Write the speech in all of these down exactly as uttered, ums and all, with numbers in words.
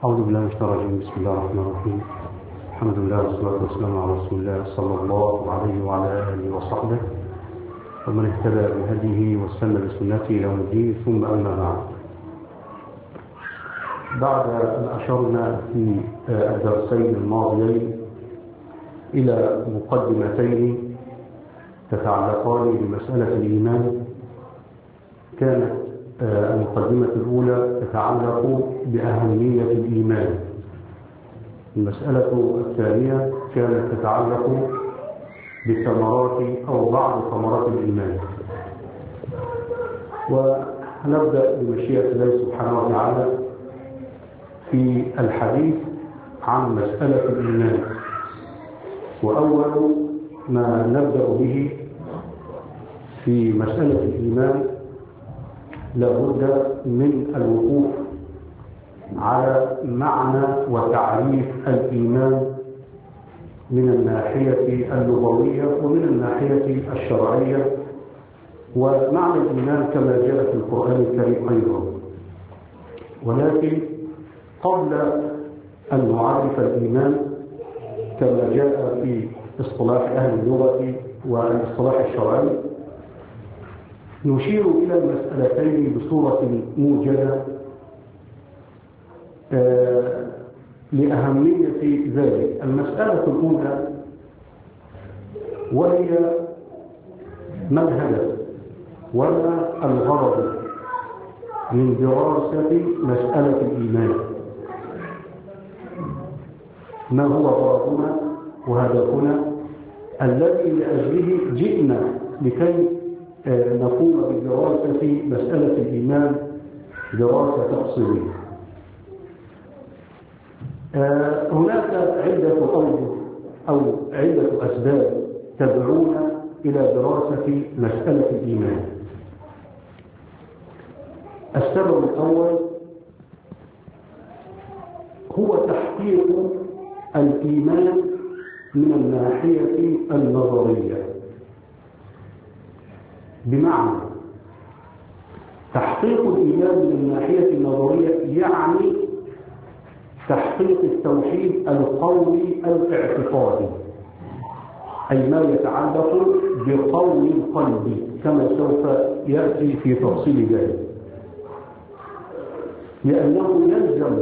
أعوذ بالله من الشيطان الرجيم. بسم الله الرحمن الرحيم. الحمد لله والصلاة والسلام على رسول الله صلى الله عليه وعلى آله وصحبه ومن اهتدى بهديه واستنى بسنته إلى يوم الدين، ثم أما بعد. بعد أن أشرنا في الدرسين الماضيين إلى مقدمتين تتعلقان بمسألة الإيمان، كانت المقدمة الأولى تتعلق بأهمية الإيمان، المسألة الثانية كانت تتعلق بثمرات أو بعض ثمرات الإيمان. ونبدأ بمشيئة الله سبحانه وتعالى في الحديث عن مسألة الإيمان. وأول ما نبدأ به في مسألة الإيمان لابد من الوقوف على معنى وتعريف الإيمان من الناحية اللغوية ومن الناحية الشرعية، ومعنى الإيمان كما جاء في القرآن الكريم أيضا. ولكن قبل أن نعرف الإيمان كما جاء في اصطلاح أهل اللغة والاصطلاح الشرعي، نشير إلى المسألتين بصورة موجزة آه لأهمية ذلك. المسألة الأولى وهي ما الهدف وما الغرض من دراسة مسألة الإيمان، ما هو غرضنا وهدفنا الذي لأجله جئنا لكي نقوم بدراسة مسألة الإيمان دراسة تفصيلية. هناك عدة أوجه أو عدة أسباب تدعونا إلى دراسة مسألة الإيمان. السبب الأول هو تحقيق الإيمان من الناحية النظرية، بمعنى تحقيق الإيمان من الناحية النظرية يعني تحقيق التوحيد القولي الاعتقادي، أي ما يتعلق بقول القلب كما سوف يأتي في تفصيل ذلك. لأنه يلزم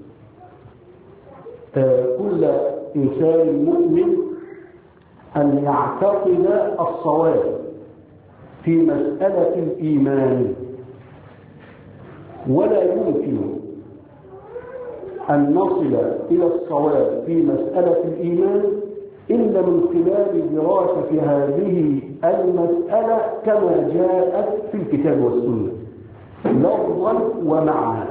كل إنسان مؤمن أن يعتقد الصواب في مسألة الإيمان، ولا يمكن أن نصل إلى الصواب في مسألة الإيمان إلا من خلال دراسة هذه المسألة كما جاءت في الكتاب والسنة لفظا ومعنى.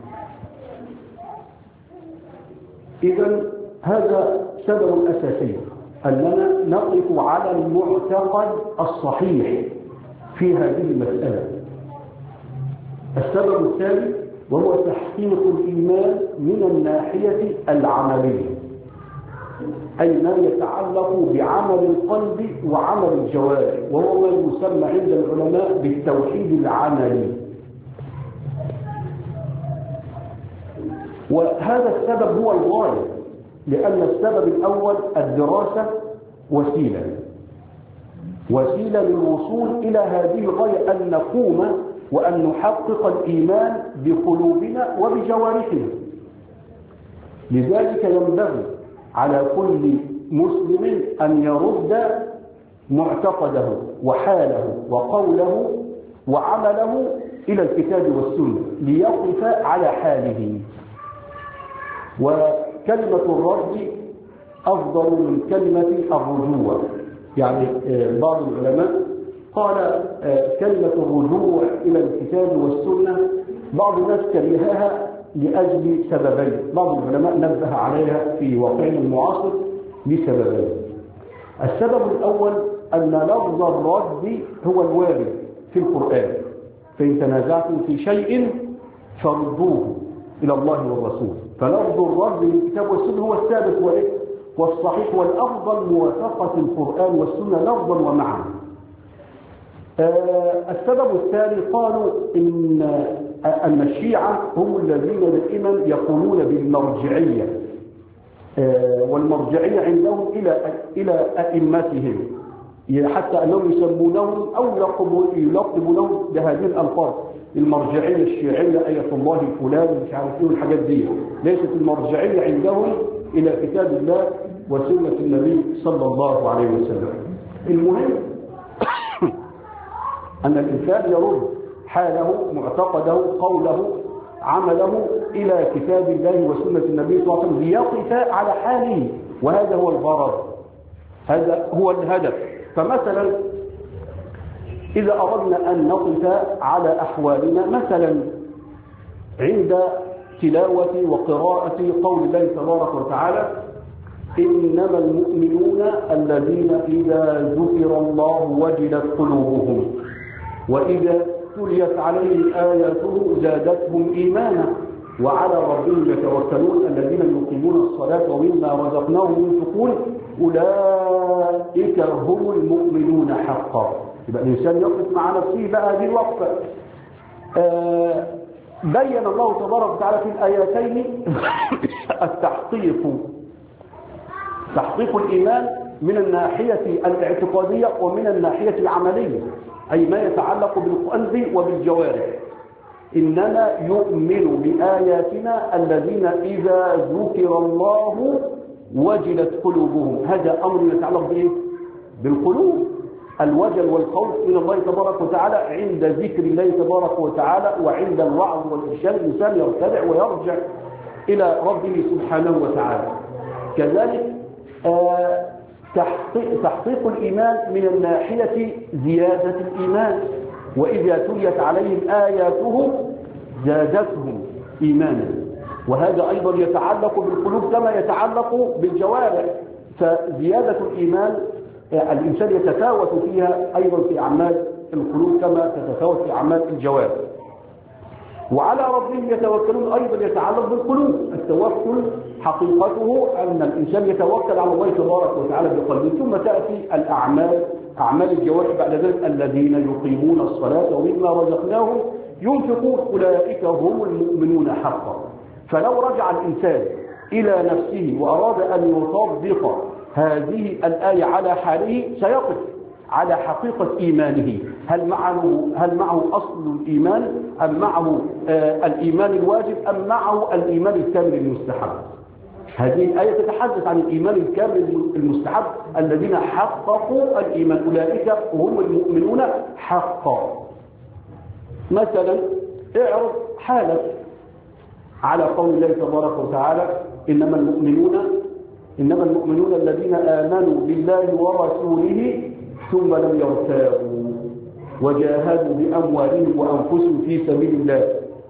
إذن هذا سبب أساسي أننا نقف على المعتقد الصحيح في هذه المسألة. السبب الثاني وهو تحقيق الإيمان من الناحية العملية، أي ما يتعلق بعمل القلب وعمل الجوارح، وهو ما يسمى عند العلماء بالتوحيد العملي. وهذا السبب هو الغاية، لأن السبب الأول الدراسة وسيلة وسيلة للوصول إلى هذه الغاية، أن نقوم وأن نحقق الإيمان بقلوبنا وبجوارحنا. لذلك ينبغي على كل مسلم أن يرد معتقده وحاله وقوله وعمله إلى الكتاب والسنة ليقف على حاله. وكلمة الرد أفضل من كلمة الرجوع. يعني بعض العلماء قال كلمة الرجوع إلى الكتاب والسنة بعض الناس كرهها لأجل سببين، بعض العلماء نبه عليها في واقعنا المعاصر لسببين. السبب الأول أن لفظ الرد هو الوارد في القرآن، فإن تنازعتم في شيء فردوه إلى الله والرسول، فلفظ الرد للكتاب والسنة هو الثابت والصحيح والأفضل موافقة القرآن والسنة لفظا ومعنى. السبب الثاني قالوا إن أن الشيعة هم الذين دائما يقولون بالمرجعية، والمرجعية عندهم إلى إلى أئمتهم، حتى أنهم يسمونهم أو يلقبونهم بهذه الألفاظ، المرجعية الشيعية آية الله فلان مش عارف ايه الحاجات دي. ليست المرجعية عندهم إلى كتاب الله وسنة النبي صلى الله عليه وسلم. المهم أن الإنسان يرد حاله، معتقده، قوله، عمله إلى كتاب الله وسنة النبي صلى الله عليه وسلم ليقف على حاله، وهذا هو الغرض، هذا هو الهدف. فمثلا إذا أردنا أن نقف على أحوالنا مثلا عند تلاوة وقراءة قول الله تبارك وتعالى إنما المؤمنون الذين إذا ذكر الله وجلت قلوبهم وإذا تليت عليهم آياته زادتهم إيمانا وعلى ربهم يتوكلون الذين يقيمون الصلاة ومما رزقناهم ينفقون أولئك هم المؤمنون حقا. يبقى الإنسان يقف مع نفسه بقى هذه الوقفة. آه بين الله تبارك وتعالى في الآيتين التحقيق تحقيق الإيمان من الناحية الاعتقادية ومن الناحية العملية، أي ما يتعلق بالقلب وبالجوارح. إنما يؤمن بآياتنا الذين إذا ذكر الله وجلت قلوبهم. هذا أمر يتعلق بإيه؟ بالقلوب، الوجل والخوف من الله تبارك وتعالى عند ذكر الله تبارك وتعالى وعند الوعظ والإرشاد الإنسان يرتدع ويرجع إلى ربه سبحانه وتعالى. كذلك آه تحقيق, تحقيق الإيمان من الناحية زيادة الإيمان، وإذا تليت عليهم آياته زادتهم إيمانا، وهذا أيضا يتعلق بالقلوب كما يتعلق بالجوارح. فزيادة الإيمان الإنسان يتفاوت فيها أيضا في أعمال القلوب كما تتفاوت في أعمال الجوارح. وعلى ربهم يتوكلون أيضا يتعلق بالقلوب. التوكل حقيقته أن الإنسان يتوكل على الله تبارك وتعالى بقلبه، ثم تأتي الأعمال أعمال الجوارح بعد ذلك الذين يقيمون الصلاة ومما رزقناهم ينفقون أولئك هم المؤمنون حقا. فلو رجع الإنسان إلى نفسه وأراد أن يطبق هذه الآية على حاله سيقف على حقيقة إيمانه، هل معه هل معه أصل الإيمان أم معه آه الإيمان الواجب أم معه الإيمان الكامل المستحب. هذه الآية تتحدث عن الإيمان الكامل المستحب الذين حققوا الإيمان، أولئك هم المؤمنون حقا. مثلا اعرض حالك على قول الله تبارك وتعالى إنما المؤمنون إنما المؤمنون الذين آمنوا بالله ورسوله ثم لم يرتابوا وجاهدوا بأموالهم وأنفسهم في سبيل الله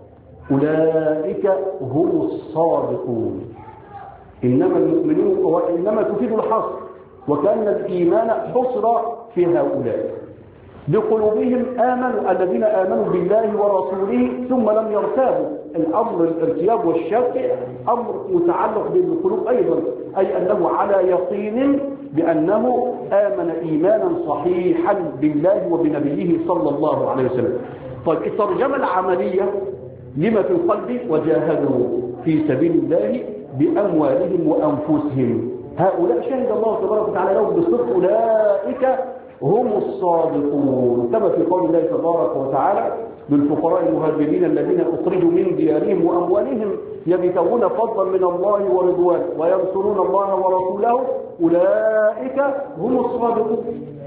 أولئك هم الصادقون. إنما المؤمنون وإنما تفيد الحصر، وكأن الإيمان حصر في هؤلاء بقلوبهم آمنوا الذين آمنوا بالله ورسوله ثم لم يرتابوا. الأمر الارتياب والشك أمر متعلق بالقلوب أيضا، أي أنه على يقين بأنه آمن إيمانا صحيحا بالله وبنبيه صلى الله عليه وسلم. طيب الترجمة العملية لما في القلب وجاهدوا في سبيل الله بأموالهم وأنفسهم، هؤلاء شهد الله تبارك وتعالى لهم بالصدق أولئك هم الصادقون، كما في قول الله تبارك وتعالى للفقراء المهاجرين الذين أخرجوا من ديارهم وأموالهم يبتغون فضلا من الله ورضوانه وينصرون الله ورسوله أولئك هم الصادقون.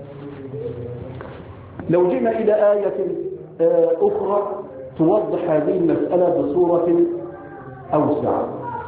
لو جئنا إلى آية أخرى توضح هذه المسألة بصورة أوسع،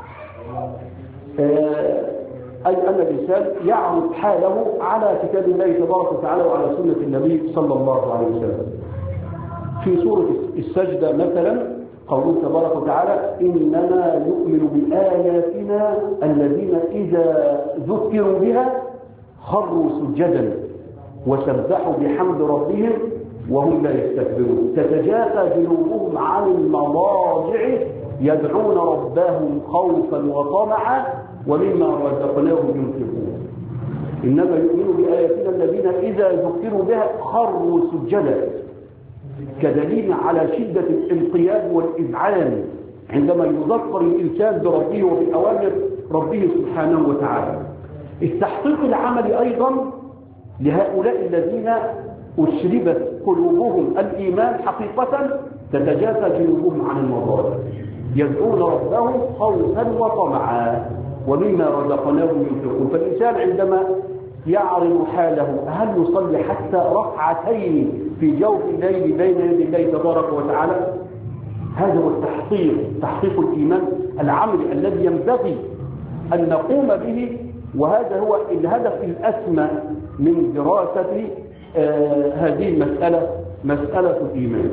أي أن الإنسان يعرض حاله على كتاب الله تبارك وتعالى وعلى سنة النبي صلى الله عليه وسلم. في سورة السجدة مثلا قوله تبارك وتعالى إنما يؤمن بآياتنا الذين إذا ذكروا بها خروا سجدا وسبحوا بحمد ربهم وهم لا يستكبرون تتجافى جنوبهم عن المضاجع يدعون ربهم خوفا وطمعا ومما رزقناهم ينفقون. إنما يؤمن بآياتنا الذين إذا ذكروا بها خروا سجدا. كدليل على شدة الانقياد والإذعان عندما يذكر الإنسان بربه وبأوامر ربه سبحانه وتعالى. التحقيق العملي أيضا لهؤلاء الذين أشربت قلوبهم الإيمان حقيقة، تتجافى جنوبهم عن المضاجع يدعون ربهم خوفا وطمعا ومما رزقناهم ينفقون. فالإنسان عندما يعرض حاله هل يصلي حتى ركعتين في جوف الليل بين يدي الله تبارك وتعالى؟ هذا هو التحقيق، تحقيق الإيمان العملي الذي ينبغي أن نقوم به، وهذا هو الهدف الأسمى من دراسة آه هذه المسألة، مسألة الإيمان.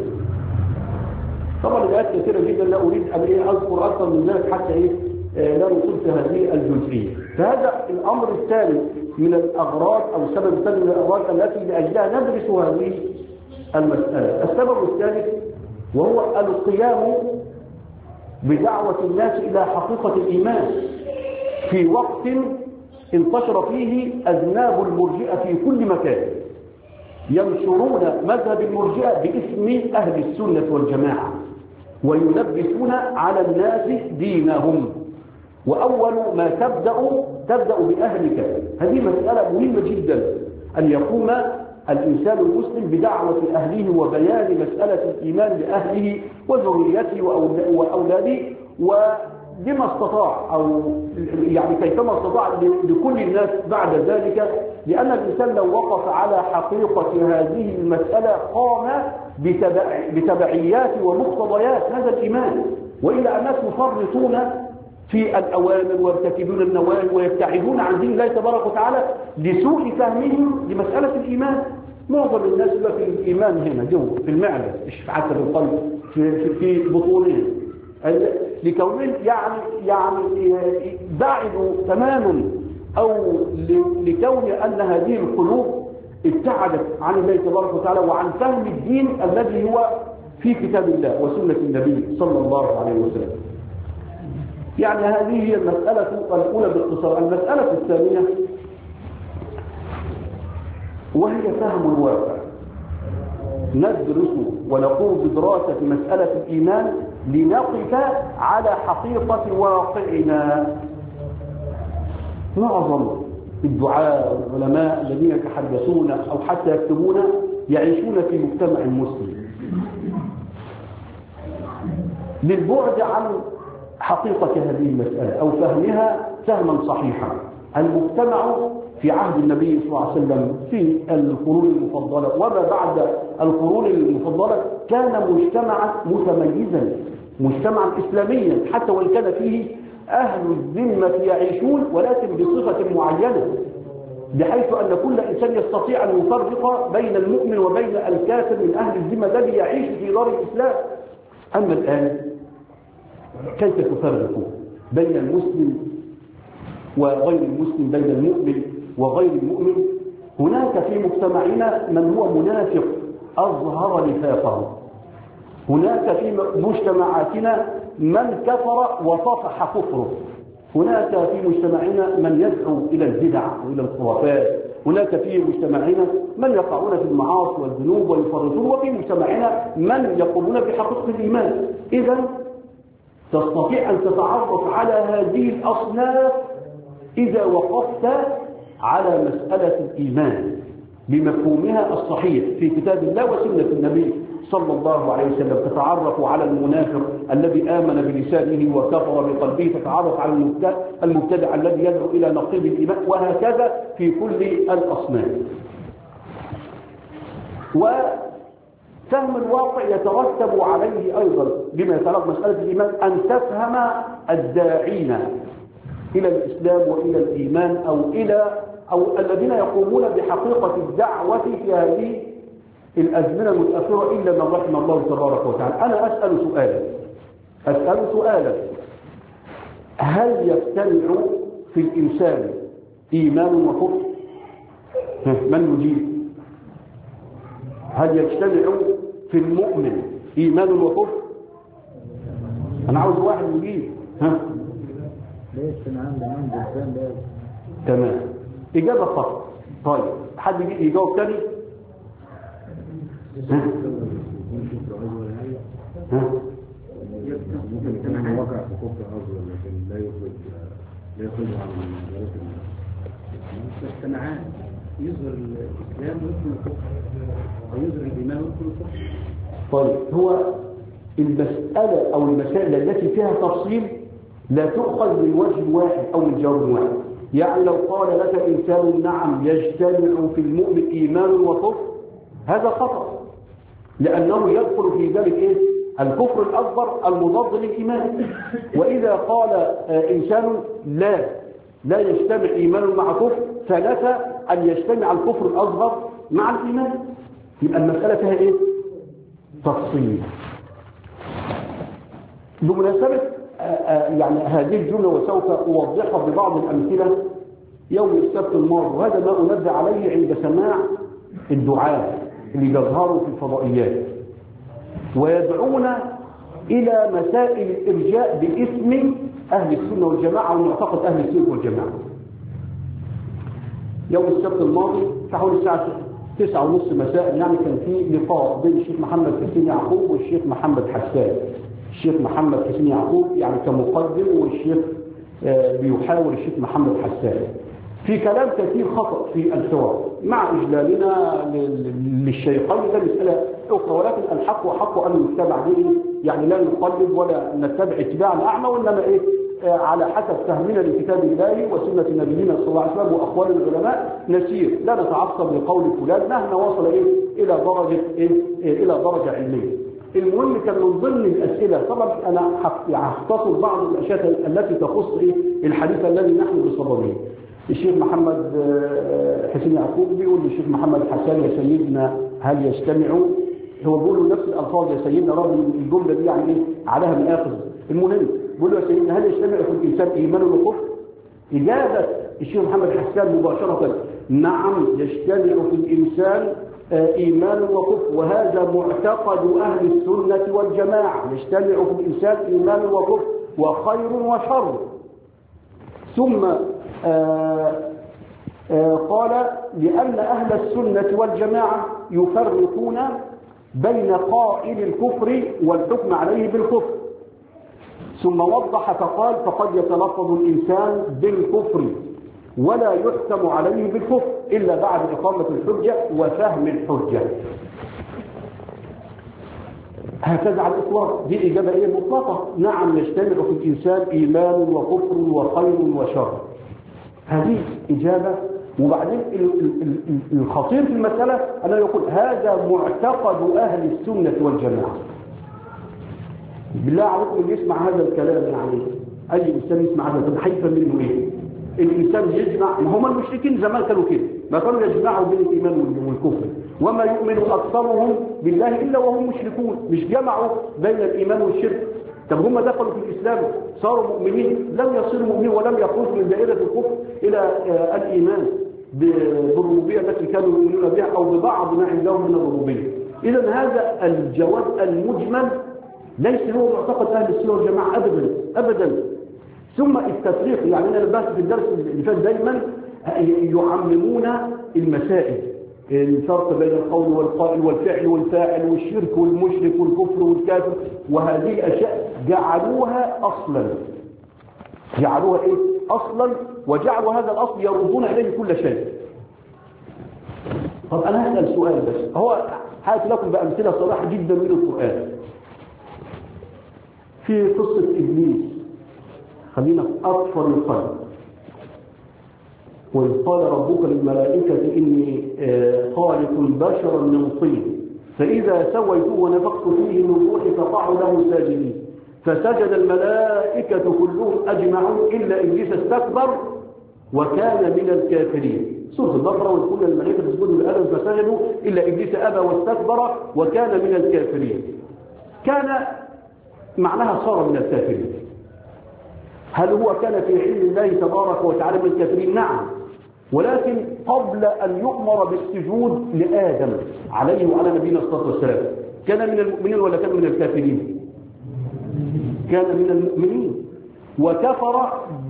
طبعا الآيات كثيرة جدا، لا أريد أن أذكر أكثر من ذلك حتى إيه آه لا نصل في هذه الجزئية. فهذا الأمر الثاني من الأغراض أو السبب الثاني من الأغراض التي لأجلها ندرس هذه المسألة. السبب الثالث وهو القيام بدعوة الناس إلى حقيقة الإيمان في وقت انتشر فيه أذناب المرجئة في كل مكان، ينشرون مذهب المرجئة باسم أهل السنة والجماعة ويلبسون على الناس دينهم. وأول ما تبدأ تبدأ بأهلك. هذه مسألة مهمة جدا، أن يقوم الإنسان المسلم بدعوة أهله وبيان مسألة الإيمان لأهله وذريته وأولاده وبما استطاع، أو يعني كيفما استطاع لكل الناس بعد ذلك، لأن الإنسان لو وقف على حقيقة هذه المسألة قام بتبع بتبعيات ومقتضيات هذا الإيمان، وإلا الناس يفرطون في الأوامر ويرتكبون النواهي ويبتعدون عن دين الله تبارك وتعالى لسوء فهمهم لمسألة الإيمان. معظم الناس يبقى في الإيمان هنا جوه في المعدة، مش في حتى في القلب، في, في بطونهم، لكونهم يعني يعني بعدوا تماما، أو لكون أن هذه القلوب ابتعدت عن الله تبارك وتعالى وعن فهم الدين الذي هو في كتاب الله وسنة النبي صلى الله عليه وسلم. يعني هذه هي المسألة الأولى باختصار. المسألة الثانية وهي فهم الواقع. ندرس ونقوم بدراسة مسألة الإيمان لنقف على حقيقة واقعنا. معظم الدعاء والعلماء الذين يتحدثون أو حتى يكتبون يعيشون في مجتمع مسلم، للبعد عن حقيقة هذه المسألة أو فهمها فهما صحيحا. المجتمع في عهد النبي صلى الله عليه وسلم في القرون المفضلة وما بعد القرون المفضلة كان مجتمعا متميزا، مجتمعا إسلاميا، حتى وإن كان فيه أهل الذمة يعيشون ولكن بصفة معينة، بحيث أن كل إنسان يستطيع أن يفرق بين المؤمن وبين الكافر من أهل الذمة الذي يعيش في دار الإسلام. أما الآن كيف تفرق بين المسلم وغير المسلم، بين المؤمن وغير المؤمن؟ هناك في مجتمعنا من هو منافق أظهر نفاقه، هناك في مجتمعاتنا من كفر وصفح كفره، هناك في مجتمعنا من يدعو إلى البدع وإلى الخرافات، هناك في مجتمعنا من يقعون في المعاصي والذنوب ويفرطون، وفي مجتمعنا من يقومون بحقيقة الإيمان. إذا تستطيع أن تتعرف على هذه الأصناف إذا وقفت على مسألة الإيمان بمفهومها الصحيح في كتاب الله وسنة النبي صلى الله عليه وسلم. تتعرف على المنافق الذي آمن بلسانه وكفر بقلبه، تتعرف على المبتدع الذي يدعو إلى نقيض الإيمان، وهكذا في كل الأصناف. وفهم الواقع يترتب عليه أيضا بما يتعلق مسألة الإيمان أن تفهم الداعين إلى الإسلام وإلى الإيمان أو إلى أو الذين يقومون بحقيقة الدعوة في هذه الأزمنة المتأخرة إلا من رحم الله تبارك وتعالى. أنا أسأل سؤالا أسأل سؤالا هل يجتمع في الإنسان إيمان وكفر؟ من يجيب؟ هل يجتمع في المؤمن إيمان وكفر؟ أنا عاوز واحد يجيب. ها؟ تمام، إجابة فقط. طيب حد يجاوب تاني؟ ها؟ ممكن وقع في كفر أصغر لكن لا يخرج لا يخرج عن مدارس المجتمعات يظهر الإسلام ويدخل الكفر أو يظهر الإيمان ويدخل الكفر. طيب هو المسألة أو المسائل التي فيها تفصيل لا تؤخذ من وجه واحد أو من جواب واحد. يعني لو قال لك إنسان نعم يجتمع في المؤمن إيمان وكفر هذا خطأ، لأنه يدخل في ذلك إيه؟ الكفر الأكبر المضاد للإيمان. وإذا قال إنسان لا لا يجتمع إيمان مع كفر فنفى أن يجتمع الكفر الأصغر مع الإيمان، يبقى المسألة فيها إيه؟ تفصيل. بمناسبة يعني هذه الجملة وسوف أوضحها ببعض الأمثلة يوم السبت الماضي، وهذا ما أنبه عليه عند سماع الدعاء اللي يظهروا في الفضائيات ويدعون إلى مسائل الإرجاء باسم أهل السنة والجماعة ومعتقد أهل السنة والجماعة. يوم السبت الماضي في حوالي الساعة تسعة ونص مساء يعني كان في لقاء بين الشيخ محمد حسين يعقوب والشيخ محمد حسان. الشيخ محمد حسين يعقوب يعني كمقدم، والشيخ بيحاور الشيخ محمد حسان في كلام كثير خطأ في الحوار مع إجلالنا للشيخين. ده مسألة أخرى، ولكن الحق وحق أن يتبع به، يعني لا نقلد ولا نتبع اتباعا أعمى، وإنما إيه على حسب فهمنا لكتاب الله وسنة نبينا صلى الله عليه وسلم وأقوال العلماء نسير، لا نتعصب لقول فلان مهما وصل إيه إلى درجة إيه إلى درجة علمية. المهم كان من ضمن الأسئلة، طبعا أنا هختصر بعض الأشياء التي تخص إيه الحديث الذي نحن بصدده. الشيخ محمد حسين يعقوب بيقول للشيخ محمد حسان يا سيدنا هل يجتمعوا؟ هو بيقول له نفس الألفاظ يا سيدنا، رغم الجملة دي يعني إيه عليها من آخر. المهم بيقول له يا سيدنا هل يجتمع في الإنسان إيمان وكفر؟ إجابة الشيخ محمد حسان مباشرة نعم يجتمع في الإنسان إيمان وكفر، وهذا معتقد أهل السنة والجماعة، يجتمع في الإنسان إيمان وكفر وخير وشر. ثم آآ آآ قال لأن أهل السنة والجماعة يفرقون بين قائل الكفر والحكم عليه بالكفر. ثم وضح فقال فقد يتلفظ الإنسان بالكفر ولا يحكم عليه بالكفر إلا بعد إقامة الحجة وفهم الحجة. هكذا على الإطلاق دي إجابة إيه مطلقة، نعم يجتمع في الإنسان إيمان وكفر وخير وشر. هذه إجابة. وبعدين الخطير في المسألة أنه يقول هذا معتقد أهل السنة والجماعة. بالله عليكم اللي يسمع هذا الكلام، يعني أي إنسان يسمع هذا الكلام حيفا منه إيه؟ الإنسان يجمع، ما هم المشركين زمان كانوا كده، ما كانوا يجمعوا بين الإيمان والكفر، وما يؤمن أكثرهم بالله إلا وهم مشركون، مش جمعوا بين الإيمان والشرك. طب هم دخلوا في الإسلام صاروا مؤمنين، لم يصيروا مؤمنين ولم يخرجوا من دائرة الكفر إلى الإيمان بالربوبية التي كانوا يؤمنون بها أو ببعض ما عندهم من الربوبية. إذا هذا الجواب المجمل ليس هو معتقد أهل السنة والجماعة أبدا أبدا. ثم التفريق، يعني أنا بس في الدرس اللي فات دايما يعممون المسائل، الفرق بين القول والقائل والفعل والفاعل والشرك والمشرك والكفر والكافر، وهذه الأشياء جعلوها أصلا جعلوها إيه؟ أصلا، وجعلوا هذا الأصل يردون إليه كل شيء. طب أنا هسأل سؤال بس، هو هات لكم بأمثلة صراحة جدا من القرآن. في قصة إبليس، خلينا في أطفال القلب، وإذ قال ربك للملائكة إني خالق بشرا من طين فإذا سويته ونفخت فيه من روحي فقعوا له ساجدين فسجد الملائكة كلهم أجمعون إلا إبليس استكبر وكان من الكافرين. سورة البقرة وإذ قلنا للملائكة اسجدوا لآدم فسجدوا إلا إبليس أبى واستكبر وكان من الكافرين. كان معناها صار من الكافرين. هل هو كان في علم الله تبارك وتعالى من الكافرين؟ نعم، ولكن قبل أن يؤمر بالسجود لآدم عليه وعلى نبينا الصلاة والسلام كان من المؤمنين ولا كان من الكافرين؟ كان من المؤمنين، وكفر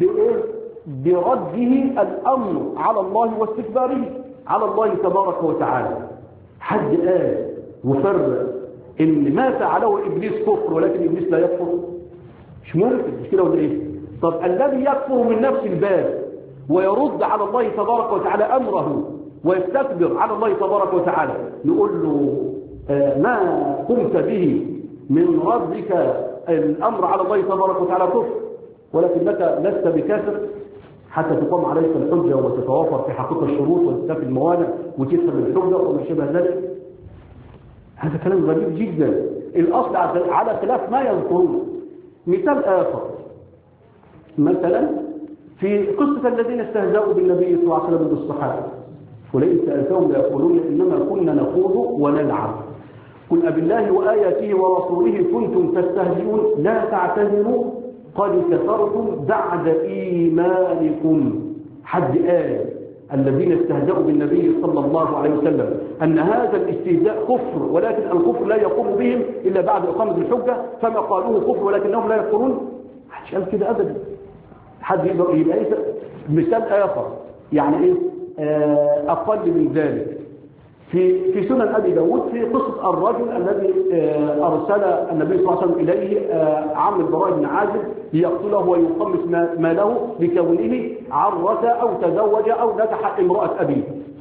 برده الأمر على الله واستكباره على الله تبارك وتعالى. حد قال وفرق ان ما فعله ابليس كفر ولكن ابليس لا يكفر؟ مش ممكن، مش كده ولا ايه؟ طب الذي يكفر من نفس الباب ويرد على الله تبارك وتعالى امره ويستكبر على الله تبارك وتعالى، نقول له آه ما قمت به من ردك الامر على الله تبارك وتعالى كفر، ولكنك لست بكافر حتى تقام عليك الحجه وتتوافر في حقيقه الشروط وتستفي الموانع وتفهم الحجه وما شابه ذلك. هذا كلام غريب جدا. الاصل على خلاف ما يذكرون. مثال اخر، مثلا في قصه الذين استهزأوا بالنبي صلى الله عليه وسلم بالصحابه، ولئن سالتهم ليقولون انما كنا نخوض ونلعب قل أبالله وآياته ورسوله كنتم تستهزئون لا تعتذروا قد كفرتم بعد إيمانكم. حد آية الذين استهزأوا بالنبي صلى الله عليه وسلم أن هذا الاستهزاء كفر، ولكن الكفر لا يقوم بهم إلا بعد إقامة الحجة، فما قالوه كفر ولكنهم لا يكفرون. محدش قال كده أبدا. حد يقدر يبقى إيه؟ مثال آخر يعني إيه أقل من ذلك، في في سنن أبي داود في قصة الرجل الذي أرسل النبي صلى الله عليه وسلم إليه عم البراء بن عازب ليقتله ويقمص ماله لكونه عرس أو تزوج أو نكح امرأة أبيه.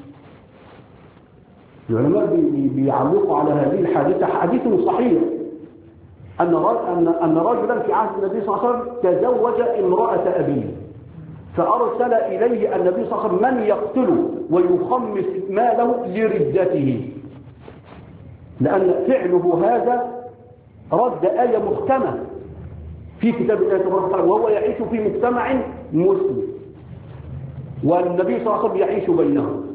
العلماء بيعلقوا على هذه الحادثة حديث صحيح أن أن رجلا في عهد النبي صلى الله عليه وسلم تزوج امرأة أبيه، فأرسل إليه النبي صلى الله عليه وسلم من يقتله ويخمس ماله لردته، لأن فعله هذا رد آية محكمة في كتاب الله تبارك وتعالى، وهو يعيش في مجتمع مسلم والنبي صلى الله عليه وسلم يعيش بينهم.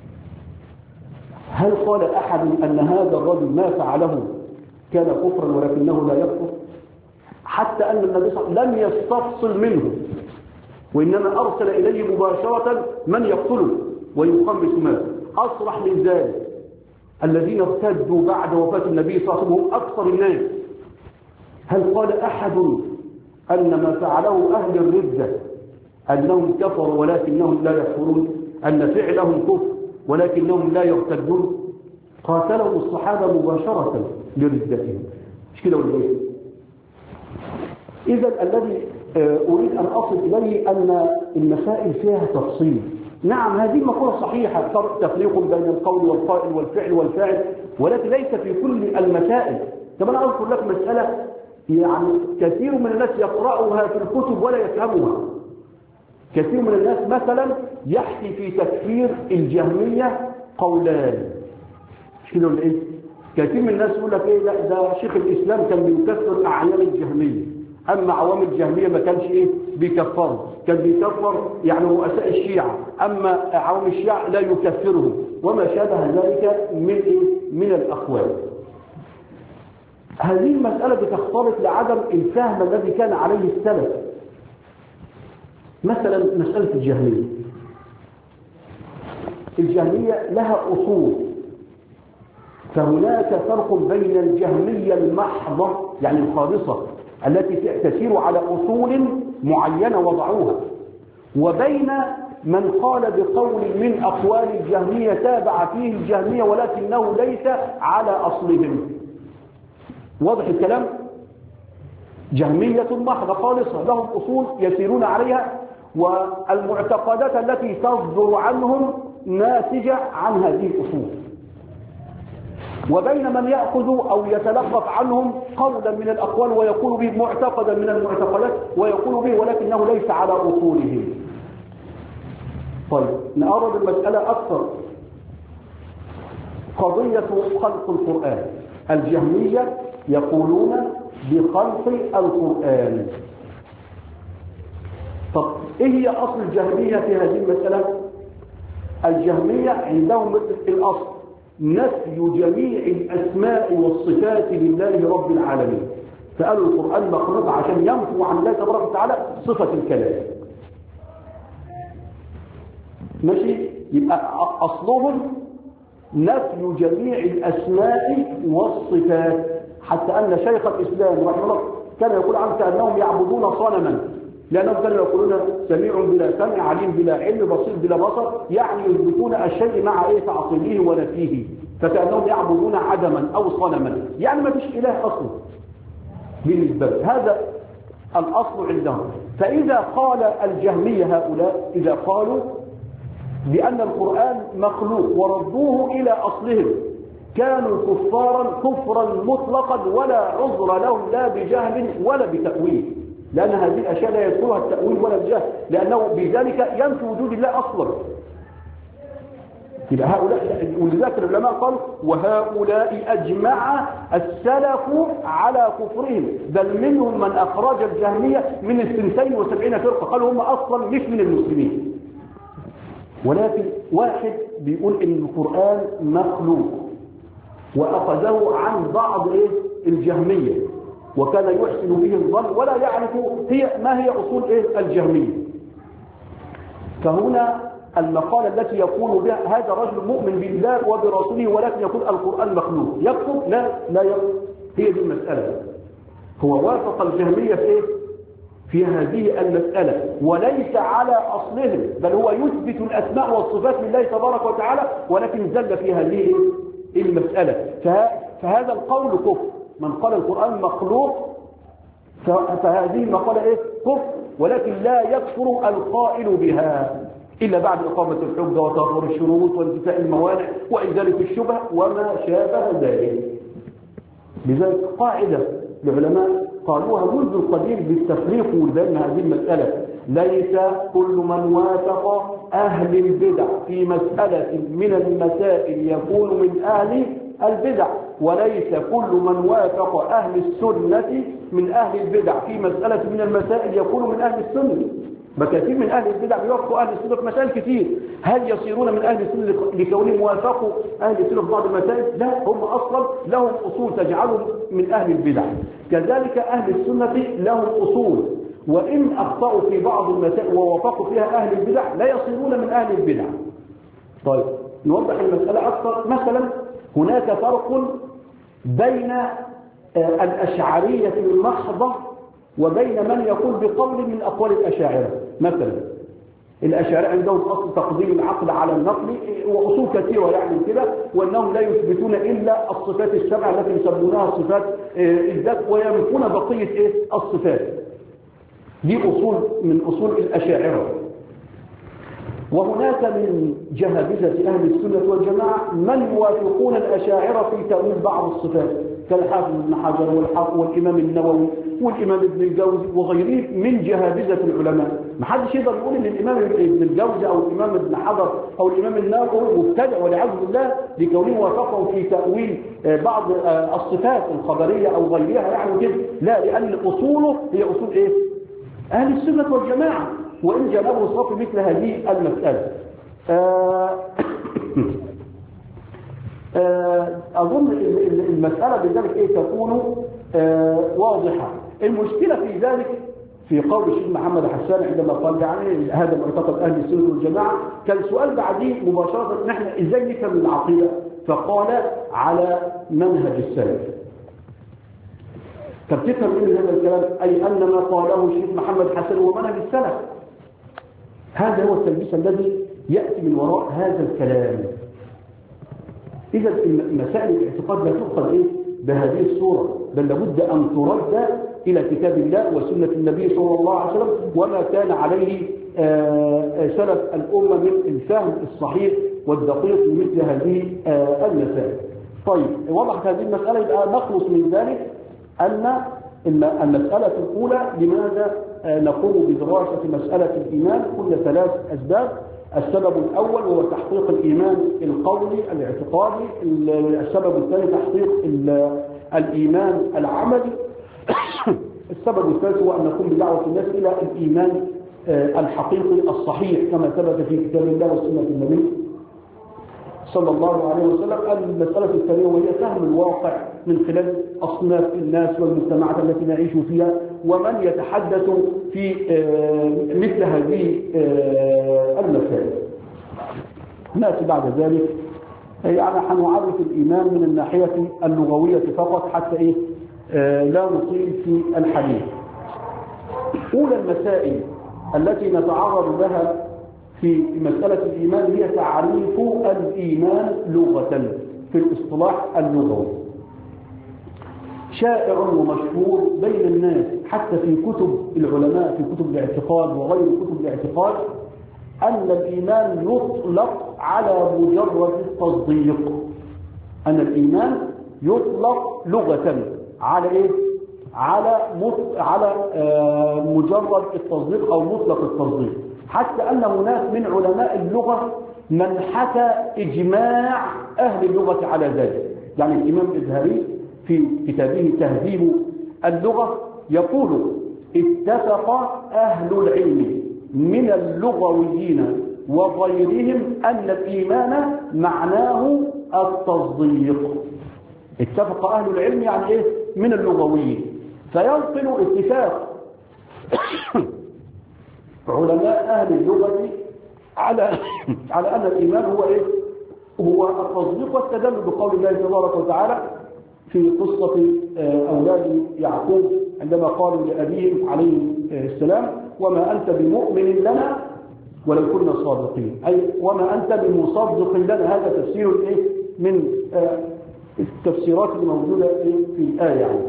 هل قال أحد أن هذا الرجل ما فعله كان كفرا ولكنه لا يكفر؟ حتى أن النبي صلى الله عليه وسلم لم يستفصل منه، وإنما أرسل إليه مباشرة من يقتله ويخمس ماله. أصرح من ذلك الذين ارتدوا بعد وفاة النبي صلى الله عليه وسلم هم أكثر الناس. هل قال أحد أن ما فعله أهل الردة أنهم كفروا ولكنهم لا يكفرون، أن فعلهم كفر ولكنهم لا يرتدون؟ قاتلهم الصحابة مباشرة لردتهم. مش كده ولا ايه؟ إذا الذي أريد أن أصل إليه أن المسائل فيها تفصيل. نعم هذه مقولة صحيحة، تفريق بين القول والقائل والفعل والفاعل، ولكن ليس في كل المسائل. طب أنا أذكر لك مسألة يعني كثير من الناس يقرأها في الكتب ولا يفهمها. كثير من الناس مثلا يحكي في تكفير الجهمية قولان، مش كده ولا إيه؟ كثير من الناس يقول لك إيه، لا ده شيخ الإسلام كان بيكفر أعيان الجهمية، أما عوام الجهمية ما كانش إيه بيكفروا، كان بيكفر يعني رؤساء الشيعة، أما عوام الشيعة لا يكفرهم، وما شابه ذلك من إيه من الأقوال. هذه المسألة بتختلط لعدم الفهم الذي كان عليه السلف. مثلا مسألة الجهمية، الجهمية لها أصول، فهناك فرق بين الجهمية المحضة يعني الخالصة التي تسير على أصول معينة وضعوها، وبين من قال بقول من أقوال الجهمية تابع فيه الجهمية ولكنه ليس على أصلهم. واضح الكلام؟ جهمية محضة خالصة لهم أصول يسيرون عليها، والمعتقدات التي تصدر عنهم ناتجة عن هذه الأصول. وبين من يأخذ أو يتلقف عنهم قولا من الأقوال ويقول به معتقدا من المعتقدات ويقول به ولكنه ليس على أصوله. طيب نقرب المسألة أكثر. قضية خلق القرآن، الجهمية يقولون بخلق القرآن. طب إيه هي أصل الجهمية في هذه المسألة؟ الجهمية عندهم الأصل نفي جميع الأسماء والصفات لله رب العالمين، فقالوا القرآن مخلوق عشان ينفوا عن الله تبارك وتعالى صفة الكلام. ماشي؟ يبقى أصلهم نفي جميع الأسماء والصفات، حتى أن شيخ الإسلام رحمه الله كان يقول عنه كأنهم يعبدون صنما لأنهم كانوا يقولون سميع بلا سمع، عليم بلا علم، بصير بلا بصر، يعني يثبتون الشيء مع ايه تعطيله ونفيه، فكأنهم يعبدون عدما أو صنما، يعني ما فيش إله أصلا بالنسبة له. هذا الأصل عندهم. فإذا قال الجهمية هؤلاء، إذا قالوا بأن القرآن مخلوق وردوه إلى أصلهم، كانوا كفارا كفرا مطلقا ولا عذر لهم لا بجهل ولا بتأويل، لأن هذه الأشياء لا يدخلها التأويل ولا الجهل، لأنه بذلك ينفي وجود الله أصلا. يبقى هؤلاء، ولذلك العلماء قالوا وهؤلاء أجمع السلف على كفرهم، بل منهم من أخرج الجهمية من الثنتين وسبعين فرقة، قالوا هم أصلا مش من المسلمين. ولكن واحد بيقول إن القرآن مخلوق وأخذه عن بعض إيه الجهمية، وكان يحسن به الظن ولا يعرف هي ما هي أصول إيه الجهمية. فهنا المقالة التي يقول بها هذا رجل مؤمن بالله وبرسوله ولكن يقول القرآن مخلوق، يكفر؟ لا لا يكفر. هي دي المسألة. هو وافق الجهمية في إيه؟ في هذه المسألة، وليس على أصلهم، بل هو يثبت الأسماء والصفات لله تبارك وتعالى، ولكن زل في هذه المسألة. فهذا القول كفر. من قال القرآن مخلوق فهذه المقالة إيه؟ كفر، ولكن لا يكفر القائل بها إلا بعد إقامة الحجة وتوفر الشروط وانتفاء الموانع وإزالة الشبه وما شابه ذلك. لذلك قاعدة العلماء قالوها منذ القديم بالتفريق بين هذه المسألة: ليس كل من وافق أهل البدع في مسألة من المسائل يكون من أهل البدع، وليس كل من وافق أهل السنة من أهل البدع في مسألة من المسائل يكون من أهل السنة. بكثير من أهل البدع بيوافقوا أهل السنة في مسائل كثير. هل يصيرون من أهل السنة لكونهم وافقوا أهل السنة في بعض المسائل؟ لا، هم أصلا لهم أصول تجعلهم من أهل البدع. كذلك أهل السنة لهم أصول، وإن أخطأوا في بعض المسائل ووافقوا فيها أهل البدع لا يصيرون من أهل البدع. طيب نوضح المسألة أكثر. مثلا هناك فرق بين الأشعرية المحضة وبين من يقول بقول من أقوال الأشاعرة. مثلا الأشاعرة عندهم أصل تقديم العقل على النقل وأصول كثيرة يعني كده، وأنهم لا يثبتون إلا الصفات السبع التي يسمونها صفات الذات وينفون بقية إيه الصفات. دي أصول من أصول الأشاعرة. وهناك من جهابذة أهل السنة والجماعة من يوافقون الأشاعرة في تأويل بعض الصفات، كالحافظ ابن حجر والحق والإمام النووي والإمام ابن الجوزي وغيره من جهابذة العلماء. ما حدش يقدر يقول ان الإمام ابن الجوزي أو الإمام ابن حجر أو الإمام النووي مبتدع والعياذ بالله لكونه وافقهم في تأويل بعض الصفات الخبرية أو غيرها يعني كده. لا، لأن أصوله هي أصول إيه؟ أهل السنة والجماعة، وإن جانبوا صف مثل هذه المسألة. آه أظن المسألة بذلك إيه تكون آه واضحة. المشكلة في ذلك في قول الشيخ محمد حسان عندما قال يعني هذا معتقد أهل السنة والجماعة، كان سؤال بعديه مباشرة نحن إزاي نفهم العقيدة؟ فقال على منهج السلف. طب تفهم من هذا الكلام؟ أي أن ما قاله الشيخ محمد حسان هو منهج السلف. هذا هو التلبيس الذي يأتي من وراء هذا الكلام. إذا مسائل الاعتقاد لا تؤخذ إيه بهذه الصورة، بل لابد أن ترد إلى كتاب الله وسنة النبي صلى الله عليه وسلم وما كان عليه سلف الأمة من الفهم الصحيح والدقيق لمثل هذه المسائل. طيب وضحت هذه المسألة، يبقى نخلص من ذلك أن المسألة الأولى لماذا نقوم بدراسة مسألة الإيمان؟ كل ثلاث أسباب. السبب الأول هو تحقيق الإيمان القولي الاعتقادي. السبب الثاني تحقيق الإيمان العملي. السبب الثالث هو أن نقوم بدعوة الناس إلى الإيمان الحقيقي الصحيح كما ثبت في كتاب الله وسنة النبي صلى الله عليه وسلم. المسألة الثانية وهي فهم الواقع من خلال أصناف الناس والمجتمعات التي نعيش فيها ومن يتحدث في مثل هذه المسائل. نأتي بعد ذلك يعني حنعرف الإيمان من الناحية اللغوية فقط حتى إيه لا نطيل في الحديث. أولى المسائل التي نتعرض لها في مسألة الإيمان هي تعريف الإيمان لغة في الاصطلاح اللغوي. شائع ومشهور بين الناس حتى في كتب العلماء، في كتب الاعتقاد وغير كتب الاعتقاد، أن الإيمان يطلق على مجرد التصديق. أن الإيمان يطلق لغة على إيه؟ على مط... على آه مجرد التصديق أو مطلق التصديق، حتى أن هناك من علماء اللغة من حكى إجماع أهل اللغة على ذلك. يعني الإمام الإزهري في كتابه تهذيب اللغة يقول: اتفق أهل العلم من اللغويين وغيرهم أن الإيمان معناه التصديق. اتفق أهل العلم يعني إيه؟ من اللغويين. فينقل اتفاق علماء أهل اللغة على على أن الإيمان هو إيه؟ هو التصديق والتدلل بقول الله تبارك وتعالى في قصة أولاد يعقوب عندما قالوا لأبيهم عليه السلام: وما أنت بمؤمن لنا ولو كنا صادقين، أي وما أنت بمصدق لنا. هذا تفسير إيه؟ من التفسيرات الموجودة في الآية يعني.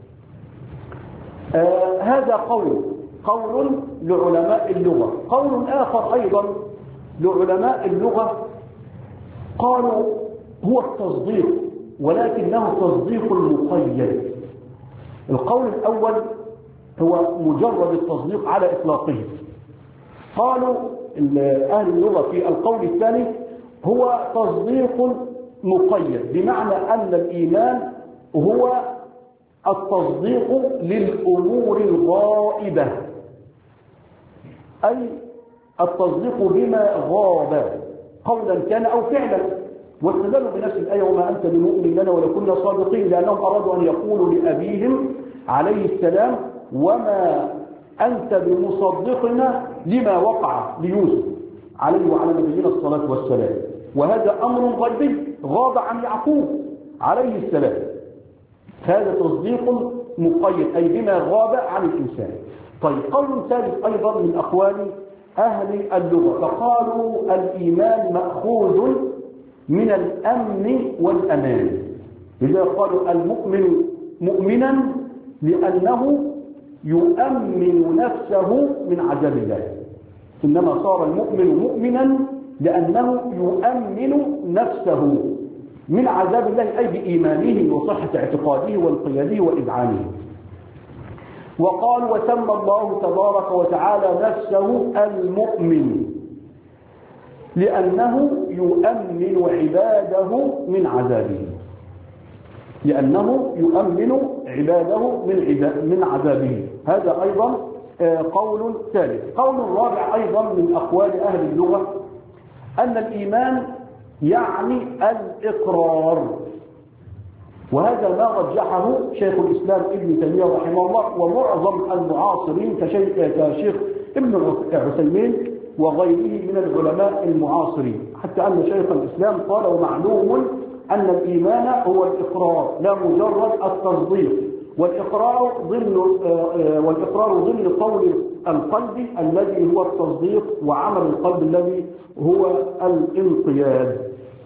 آه هذا قول قول لعلماء اللغة. قول آخر أيضا لعلماء اللغة قالوا هو التصديق، ولكنه تصديق مقيد. القول الأول هو مجرد التصديق على إطلاقه. قالوا أهل اللغة في القول الثاني هو تصديق مقيد، بمعنى أن الإيمان هو التصديق للأمور الغائبة، أي التصديق بما غاب قولا كان أو فعلا. واستدلوا بنفس الآية: وما أنت بمؤمن لنا ولو كنا صادقين، لأنهم أرادوا أن يقولوا لأبيهم عليه السلام: وما أنت بمصدقنا لما وقع ليوسف عليه وعلى نبينا الصلاة والسلام. وهذا أمر غيبي غاب عن يعقوب عليه السلام. هذا تصديق مقيد، أي بما غاب عن الإنسان. طيب، قول ثالث أيضا من أقوال أهل اللغة، فقالوا الإيمان مأخوذ من الأمن والأمان. لذا قالوا المؤمن مؤمنا لأنه يؤمن نفسه من عذاب الله. إنما صار المؤمن مؤمنا لأنه يؤمن نفسه من عذاب الله، أي بإيمانه وصحة اعتقاده وانقياده وإذعانه. وقال: وسمى الله تبارك وتعالى نفسه المؤمن لأنه يؤمن عباده من عذابه. لأنه يؤمن عباده من عذابه. هذا أيضا قول ثالث. قول رابع أيضا من أقوال أهل اللغة أن الإيمان يعني الإقرار، وهذا ما رجحه شيخ الإسلام ابن تيمية رحمه الله ومعظم المعاصرين كشيخ ابن عثيمين وغيره من العلماء المعاصرين، حتى أن شيخ الإسلام قال: ومعلوم أن الإيمان هو الإقرار لا مجرد التصديق، والإقرار ضمن والإقرار ضمن قول القلب الذي هو التصديق، وعمل القلب الذي هو الانقياد.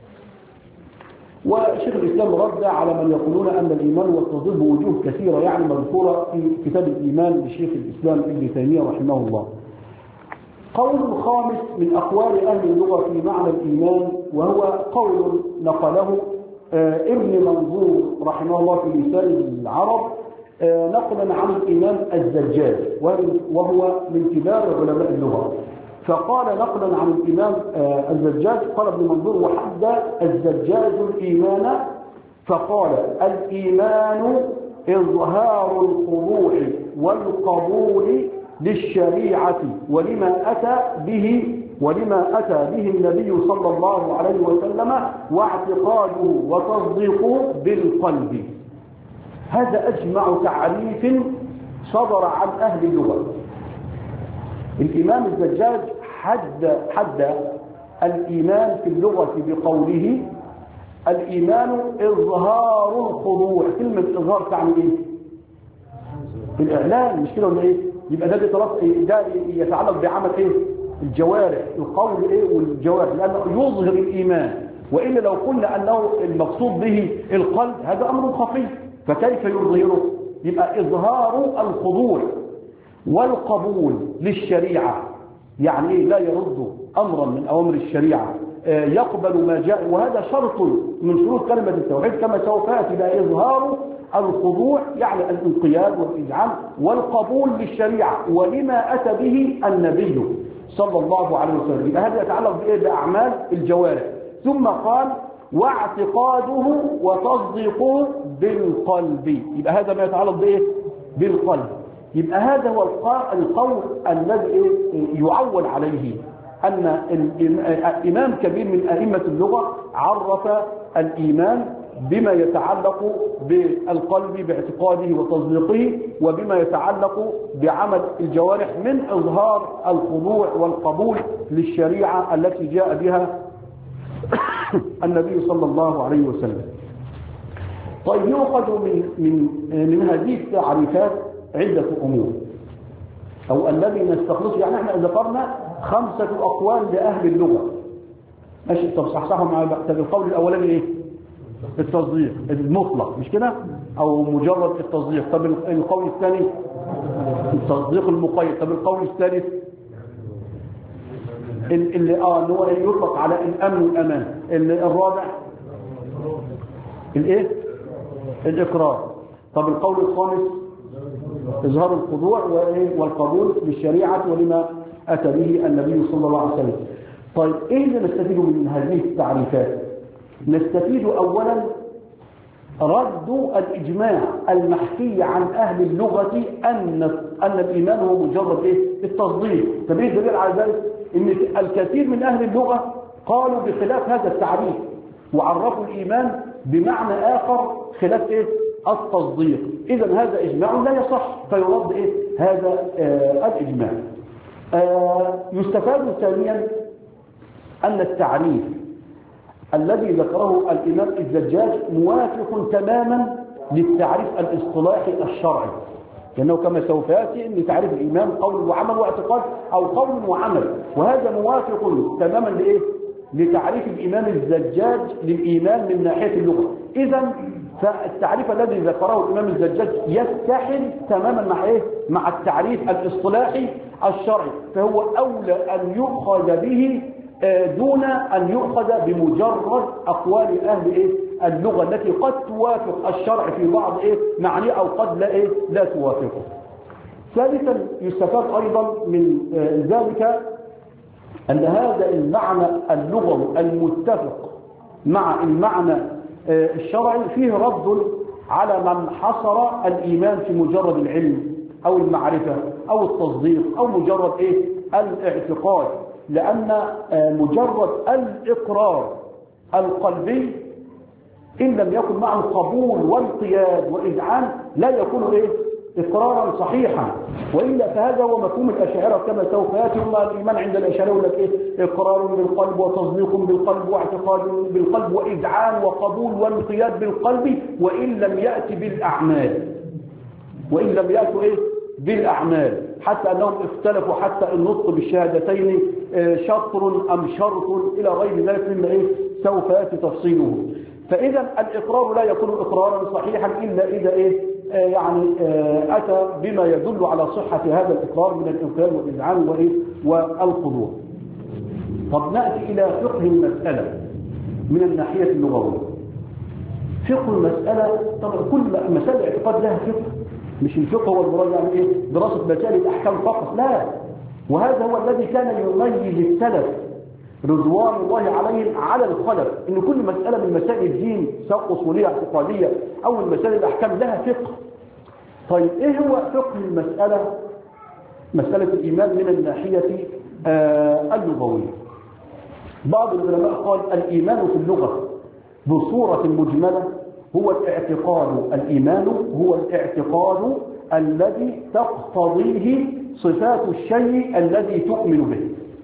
وشيخ الإسلام رد على من يقولون أن الإيمان هو التصديق بوجوه كثيرة، يعني مذكورة في كتاب الإيمان لشيخ الإسلام ابن تيمية رحمه الله. قول خامس من أقوال أهل اللغة في معنى الإيمان، وهو قول نقله ابن منظور رحمه الله في لسان العرب نقلا عن الإمام الزجاج، وهو من كبار علماء اللغة. فقال نقلا عن الإمام الزجاج، قال ابن منظور: وحد الزجاج الإيمان فقال: الإيمان إظهار الخضوع والقبول للشريعة ولما أتى به ولما أتى به النبي صلى الله عليه وسلم، واعتقاده وتصديقه بالقلب. هذا أجمع تعريف صدر عن أهل اللغة. الإمام الزجاج حد حد الإيمان في اللغة بقوله: الإيمان إظهار الخضوع. كلمة إظهار تعني إيه؟ الإعلان، مش كده ولا إيه؟ يبقى ده بيترتب ده يتعلق بعمل ايه؟ الجوارح، القول ايه والجوارح، لانه يظهر الايمان. والا لو قلنا انه المقصود به القلب هذا امر خفي، فكيف يظهره؟ يبقى اظهار الخضوع والقبول للشريعه، يعني ايه؟ لا يرد امرا من اوامر الشريعه، يقبل ما جاء، وهذا شرط من شروط كلمه التوحيد كما سوف ياتي. بقى اظهار الخضوع يعني الانقياد والاذعان والقبول للشريعه ولما اتى به النبي صلى الله عليه وسلم. يبقى هذا يتعلق بايه؟ باعمال الجوارح. ثم قال واعتقاده وتصديقه بالقلب، يبقى هذا ما يتعلق بايه؟ بالقلب. يبقى هذا هو القول الذي يعول عليه ان الامام كبير من ائمه اللغه عرف الايمان بما يتعلق بالقلب باعتقاده وتصديقه، وبما يتعلق بعمل الجوارح من اظهار الخضوع والقبول للشريعه التي جاء بها النبي صلى الله عليه وسلم. طيب، يؤخذ من من من هذه التعريفات عده امور، او الذي نستخلصه. يعني احنا ذكرنا خمسه اقوال لاهل اللغه، ماشي؟ طب صحصحهم معايا بقى. طب القول الاولاني ايه؟ التصديق المطلق، مش كده؟ او مجرد التصديق. طب القول الثاني التصديق المقيد. طب القول الثالث اللي اه اللي هو يطلق على الامن والامان. الرابع الايه؟ الاقرار. طب القول الخامس اظهار الخضوع والقبول للشريعه ولما اتى به النبي صلى الله عليه وسلم. طيب، ايه اللي نستفيد من هذه التعريفات؟ نستفيد اولا رد الاجماع المحكي عن اهل اللغه ان ان الايمان هو مجرد ايه؟ التصديق. طب ايه الدليل على ذلك؟ ان الكثير من اهل اللغه قالوا بخلاف هذا التعريف، وعرفوا الايمان بمعنى اخر خلاف ايه؟ التصديق. اذا هذا اجماع لا يصح، فيرد ايه؟ هذا آه الاجماع. آه يستفاد ثانيا ان التعريف الذي ذكره الامام الزجاج موافق تماما للتعريف الاصطلاحي الشرعي، لانه كما سوف ياتي ان تعريف الايمان قول وعمل واعتقاد، او قول وعمل، وهذا موافق تماما لايه؟ لتعريف الامام الزجاج للايمان من ناحيه اللغه. اذا فالتعريف الذي ذكره الامام الزجاج يتحد تماما مع ايه؟ مع التعريف الاصطلاحي الشرعي، فهو اولى ان يؤخذ به دون ان يؤخذ بمجرد اقوال اهل ايه؟ اللغه التي قد توافق الشرع في بعض ايه؟ معانيه، او قد لا ايه؟ لا توافقه. ثالثا يستفاد ايضا من ذلك ان هذا المعنى اللغوي المتفق مع المعنى الشرعي فيه رد على من حصر الايمان في مجرد العلم او المعرفه او التصديق او مجرد ايه؟ الاعتقاد، لان مجرد الاقرار القلبي ان لم يكن معه قبول وانقياد واذعان لا يكون ايه؟ اقرارا صحيحا. والا فهذا هو مفهوم الاشاعره كما سوف ياتي. الايمان عند الاشاعره يقول لك ايه؟ اقرار بالقلب وتصديق بالقلب واعتقاد بالقلب واذعان وقبول وانقياد بالقلب، وان لم ياتي بالاعمال. وان لم ياتوا ايه؟ بالاعمال، حتى انهم اختلفوا حتى النطق بالشهادتين شطر ام شرط الى غير ذلك مما ايه؟ سوف ياتي تفصيله. فاذا الاقرار لا يكون اقرارا صحيحا الا اذا ايه؟ آه يعني آه اتى بما يدل على صحه هذا الاقرار من الانقياد والاذعان وايه؟ والخضوع. طب ناتي الى فقه المساله من الناحيه اللغويه. فقه المساله طبعا كل مساله اعتقاد لها فقه، مش الفقه هو المراد يعني ايه؟ دراسه مسائل الاحكام فقط، لا. وهذا هو الذي كان يميز السلف رضوان الله عليهم على الخلف، ان كل مساله من مسائل الدين سواء اصوليه اعتقاديه او من مسائل الاحكام لها فقه. طيب ايه هو فقه المساله؟ مساله الايمان من الناحيه آه اللغويه. بعض العلماء قال الايمان في اللغه بصوره مجمله هو الاعتقاد، الايمان هو الاعتقاد الذي تقتضيه صفات الشيء الذي تؤمن به.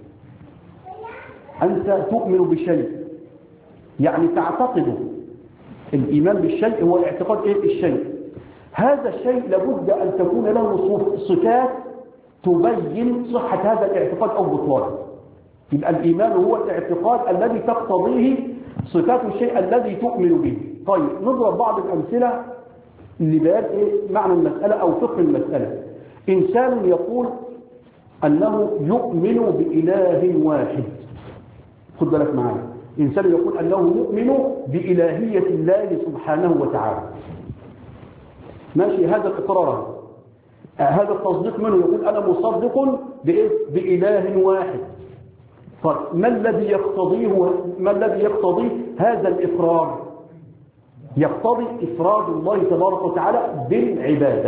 أنت تؤمن بشيء يعني تعتقد. الإيمان بالشيء هو اعتقاد إيه؟ الشيء. هذا الشيء لابد أن تكون له صفات تبين صحة هذا الاعتقاد أو بطلانه. يبقى الإيمان هو الاعتقاد الذي تقتضيه صفات الشيء الذي تؤمن به. طيب نضرب بعض الأمثلة لبيان إيه معنى المسألة أو فقه المسألة. إنسان يقول أنه يؤمن بإله واحد، خد بالك معايا، إنسان يقول أنه يؤمن بإلهية الله سبحانه وتعالى، ماشي، هذا الإقرار، آه هذا التصديق منه، يقول أنا مصدق بإيه؟ بإله واحد. طيب ما الذي يقتضيه ما الذي يقتضي هذا الإقرار؟ يقتضي إفراد الله تبارك وتعالى بالعبادة،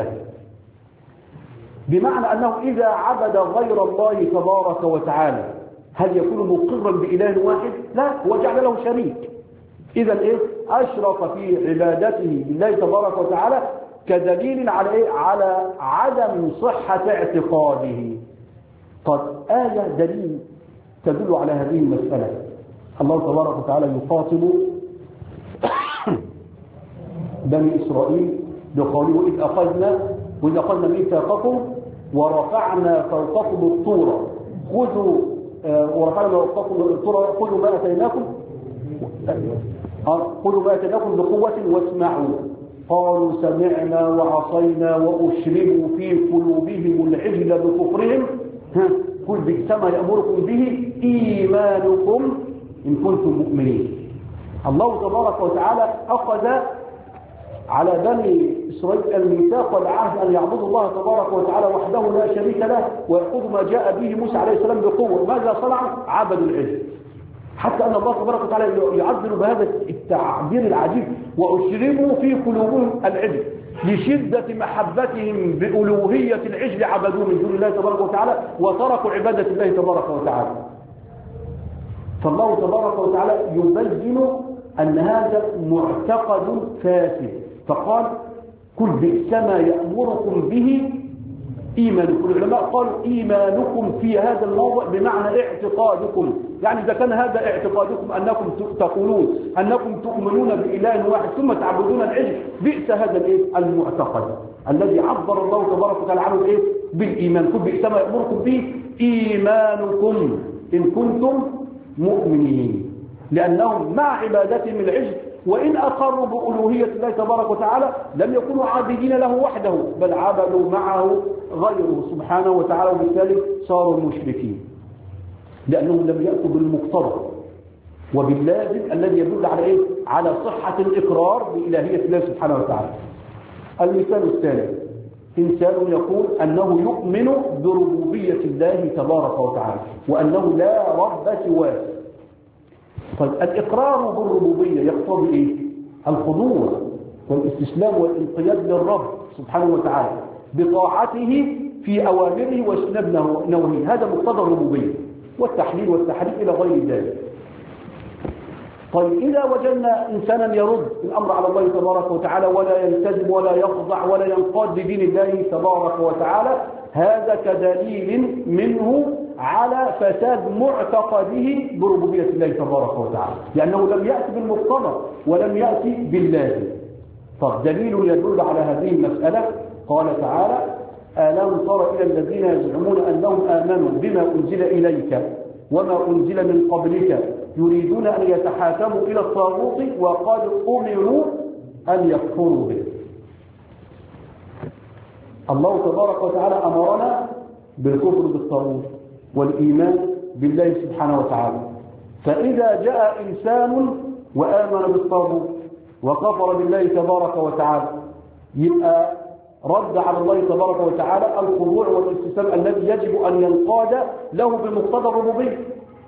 بمعنى أنه إذا عبد غير الله تبارك وتعالى هل يكون مقرا بإله واحد؟ لا، هو جعل له شريك. إذا إيه؟ أشرف في عبادته لله تبارك وتعالى كدليل على إيه؟ على عدم صحة اعتقاده. قد آية دليل تدل على هذه المسألة. الله تبارك وتعالى يخاطب بني إسرائيل بقوله وإذ أخذنا وإذ أخذنا ميثاقكم ورفعنا فوقكم الطور خذوا آه ورفعنا فوقكم الطور خذوا ما أتيناكم خذوا ما أتيناكم بقوة واسمعوا قالوا سمعنا وعصينا وأشربوا في قلوبهم العجل بكفرهم قل بئس ما يأمركم به إيمانكم إن كنتم مؤمنين. الله تبارك وتعالى أخذ على بني إسرائيل الميثاق والعهد أن يعبدوا الله تبارك وتعالى وحده لا شريك له ويأخذوا ما جاء به موسى عليه السلام بقوة. ماذا صنعوا؟ عبدوا العجل، حتى أن الله تبارك وتعالى يعبر بهذا التعبير العجيب وأشربوا في قلوبهم العجل لشدة محبتهم بألوهية العجل عبدوه من دون الله تبارك وتعالى وتركوا عبادة الله تبارك وتعالى. فالله تبارك وتعالى يبين أن هذا معتقد فاسد، فقال كل بئس ما يأمركم به إيمانكم. العلماء قالوا إيمانكم في هذا الموضع بمعنى اعتقادكم، يعني إذا كان هذا اعتقادكم أنكم تقولون أنكم تؤمنون بإله واحد ثم تعبدون العجل، بئس هذا الإيه؟ المعتقد الذي عبر الله تبارك وتعالى عنه الإيه؟ بالإيمان. كل بئس ما يأمركم به إيمانكم إن كنتم مؤمنين، لأنهم مع عبادتهم العجل وإن أقروا بألوهية الله تبارك وتعالى لم يكونوا عابدين له وحده بل عبدوا معه غيره سبحانه وتعالى، وبالتالي صاروا مشركين لأنهم لم يأتوا بالمقتضى وباللازم الذي يدل على إيه؟ على صحة الإقرار بإلهية الله سبحانه وتعالى. المثال الثاني إنسان يقول أنه يؤمن بربوبية الله تبارك وتعالى وأنه لا رب سواه. طيب الإقرار بالربوبية يقتضي إيه؟ الخضوع والاستسلام والانقياد للرب سبحانه وتعالى بطاعته في أوامره واجتناب نواهيه، هذا مقتضى الربوبية والتحليل والتحريم إلى غير ذلك. طيب إذا وجدنا إنسانا يرد الأمر على الله تبارك وتعالى ولا يلتزم ولا يخضع ولا ينقاد لدين الله تبارك وتعالى، هذا كدليل منه على فساد معتقده بربوبية الله تبارك وتعالى، لأنه لم يأتي بالمقتضى ولم يأتي باللازم. طب دليل يدل على هذه المسألة قال تعالى ألم تر إلى الذين يزعمون أنهم آمنوا بما أنزل إليك وما أنزل من قبلك يريدون أن يتحاكموا إلى الطاغوت وقد أمروا أن يكفروا به. الله تبارك وتعالى أمرنا بالكفر بالطاغوت والإيمان بالله سبحانه وتعالى، فإذا جاء إنسان وآمن بالطاغوت وكفر بالله تبارك وتعالى يبقى رد على الله تبارك وتعالى الخضوع والاستسلام الذي يجب أن ينقاد له بمقتضى الربوبية،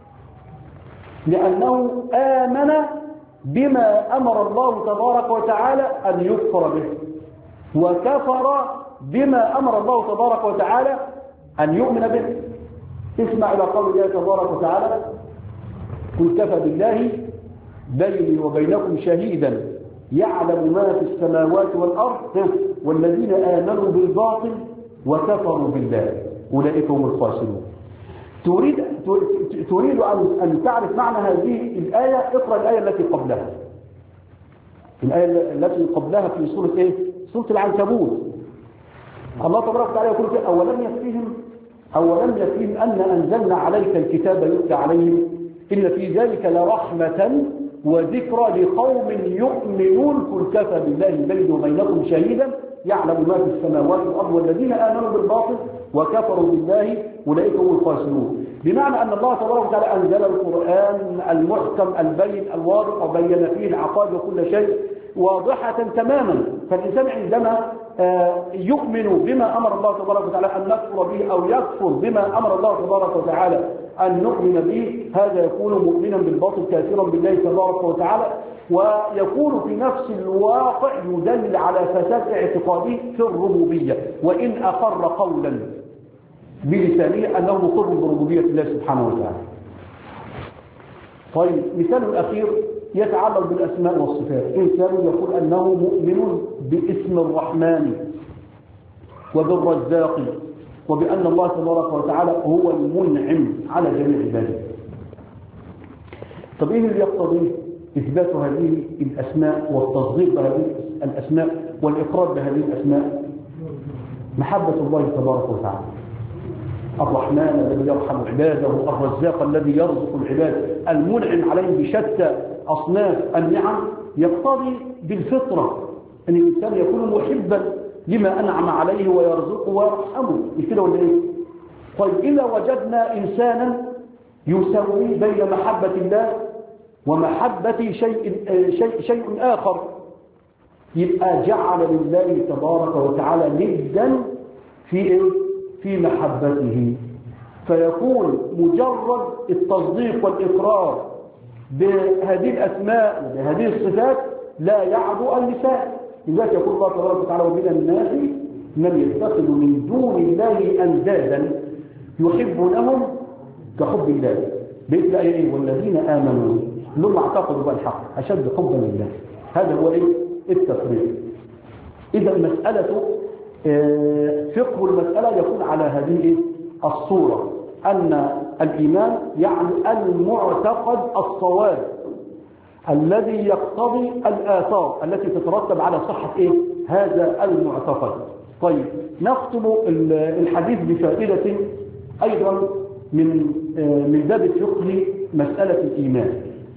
لأنه آمن بما أمر الله تبارك وتعالى أن يكفر به وكفر بما أمر الله تبارك وتعالى أن يؤمن به. اسمع إلى قول الله تبارك وتعالى قل كفى بالله بيني وبينكم شهيدا يعلم ما في السماوات والأرض والذين آمنوا بالباطل وكفروا بالله أولئك هم الخاسرون. تريد تريد أن تعرف معنى هذه الآية؟ اقرأ الآية التي قبلها، الآية التي قبلها في سورة إيه؟ سورة العنكبوت. الله تبارك وتعالى يقول أولم يكفيهم أولم يكفيهم أن أنزلنا عليك الكتاب يتلى عليهم إن في ذلك لرحمة وذكرى لقوم يؤمنون قل كفى بالله بيني وبينكم شهيدا يعلم ما في السماوات والأرض والذين آمنوا بالباطل وكفروا بالله أولئك هم الخاسرون. بمعنى أن الله تبارك وتعالى أنزل القرآن المحكم البين الواضح وبين فيه العقائد وكل شيء واضحة تماما. فالإنسان عندما يؤمن بما أمر الله تبارك وتعالى أن نكفر به أو يكفر بما أمر الله تبارك وتعالى أن نؤمن به، هذا يكون مؤمنا بالباطل كافرا بالله تبارك وتعالى، ويكون في نفس الواقع يدل على فساد اعتقاده في الربوبية، وإن أقر قولا بلسانه أنه مقر بربوبية الله سبحانه وتعالى. طيب مثال الأخير يتعلق بالأسماء والصفات. إنسان يقول أنه مؤمن باسم الرحمن وبالرزاق وبأن الله تبارك وتعالى هو المنعم على جميع عباده. طب إيه اللي يقتضي إثبات هذه الأسماء والتصديق بهذه الأسماء والإقرار بهذه الأسماء؟ محبة الله تبارك وتعالى، الرحمن الذي يرحم عباده، الرزاق الذي يرزق العباد، المنعم عليهم بشتى أصناف النعم. يقتضي بالفطرة أن الإنسان يكون محبا لما أنعم عليه ويرزقه ويرحمه. كده ولا إيه؟ طيب إذا وجدنا إنسانا يسوي بين محبة الله ومحبة شيء شيء شيء آخر، يبقى جعل لله تبارك وتعالى ندا في إيه؟ في محبته. فيكون مجرد التصديق والإقرار بهذه الأسماء وبهذه الصفات لا يعدو اللسان. لذلك يقول الله تبارك وتعالى ومن الناس من يتخذ من دون الله أندادا يحبونهم كحب الله. بإذن إيه؟ والذين آمنوا لهم اعتقدوا بالحق أشد حبا لله. هذا هو إيه؟ التفريق. إذا المسألة فقه المسألة يكون على هذه الصورة، أن الإيمان يعني المعتقد الصواب الذي يقتضي الآثار التي تترتب على صحة إيه؟ هذا المعتقد. طيب نختم الحديث بفائدة أيضا من من باب فقه مسألة الإيمان،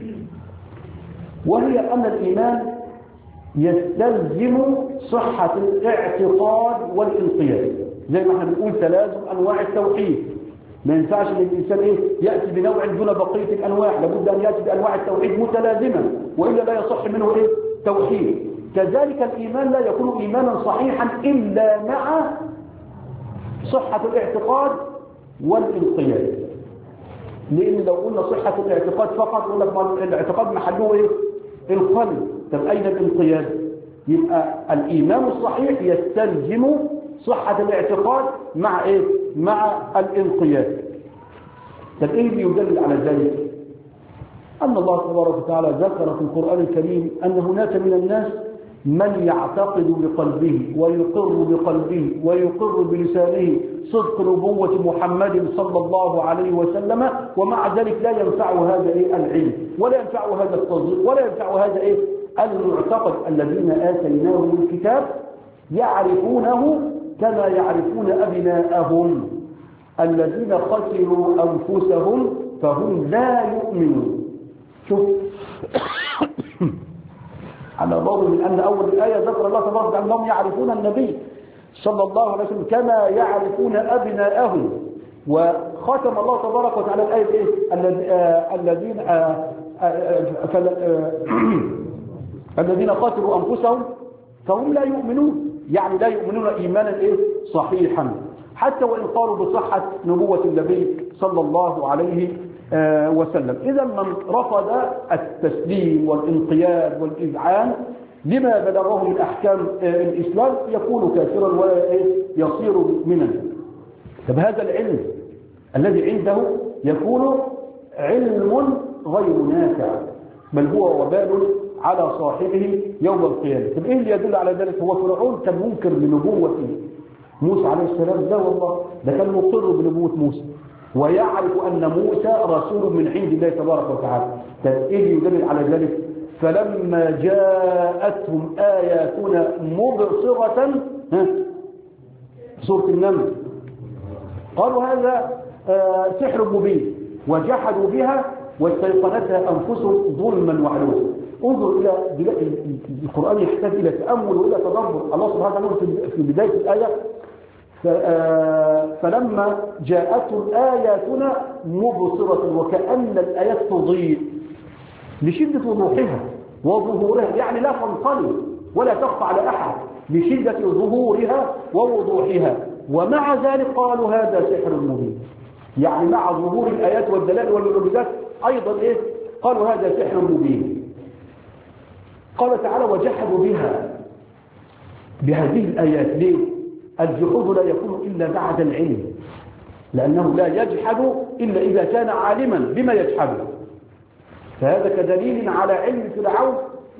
وهي أن الإيمان يستلزم صحة الاعتقاد والانقياد. زي ما احنا بنقول تلازم أنواع التوحيد، ما ينفعش ان الانسان ايه ياتي بنوع دون بقيه الانواع، لابد ان ياتي بانواع التوحيد متلازما والا لا يصح منه ايه توحيد. كذلك الايمان لا يكون ايمانا صحيحا الا مع صحه الاعتقاد والانقياد. لان لو قلنا صحه الاعتقاد فقط يقول لك الاعتقاد محله ايه القلب، طب اين الانقياد؟ يبقى الايمان الصحيح يستلزم صحة الاعتقاد مع ايه؟ مع الانقياد. طب ايه اللي يدل على ذلك؟ ان الله تبارك وتعالى ذكر في القرآن الكريم ان هناك من الناس من يعتقد بقلبه ويقر بقلبه ويقر بلسانه صدق نبوة محمد صلى الله عليه وسلم، ومع ذلك لا ينفع هذا ايه العلم ولا ينفع هذا التصديق ولا ينفع هذا ايه المعتقد. الذين آتيناهم الكتاب يعرفونه كما يعرفون أبناءهم الذين خسروا أنفسهم فهم لا يؤمنون. شوف على الرغم من أن أول الآية ذكر الله تبارك وتعالى أنهم يعرفون النبي صلى الله عليه وسلم كما يعرفون أبناءهم، وختم الله تبارك وتعالى الآية إيه؟ الذين الذين خسروا أنفسهم فهم لا يؤمنون، يعني لا يؤمنون إيمانا إيه؟ صحيحا حتى وإن قالوا بصحة نبوة النبي صلى الله عليه وسلم. إذا من رفض التسليم والانقياد والإذعان لما بلغه من أحكام الإسلام يكون كافرا ويصير مؤمنا. طب هذا العلم الذي عنده يكون علم غير نافع، بل هو وبال على صاحبه يوم القيامة. طب ايه اللي يدل على ذلك؟ هو فرعون كان منكر بنبوة موسى عليه السلام، لا والله ده كان مقر بنبوة موسى ويعرف أن موسى رسول من عند الله تبارك وتعالى. طب ايه اللي يدل على ذلك؟ فلما جاءتهم آياتنا مبصرة، ها سورة النمل، قالوا هذا سحر مبين وجحدوا بها واستيقنتها أنفسهم ظلما وعلوا. انظر إلى القرآن يحتاج إلى تأمل وإلى تدبر. الله سبحانه وتعالى في بداية الآية فلما جاءتهم آياتنا مبصرة وكأن الآيات تضيء لشدة وضوحها وظهورها، يعني لا تنقلب ولا تخفى على أحد لشدة ظهورها ووضوحها، ومع ذلك قالوا هذا سحر مبين. يعني مع ظهور الآيات والدلائل والمعجزات أيضا إيه؟ قالوا هذا سحر مبين. قال تعالى وجحدوا بها بهذه الآيات. ليه؟ الجحود لا يكون إلا بعد العلم، لأنه لا يجحد إلا إذا كان عالما بما يجحده. فهذا كدليل على علم فرعون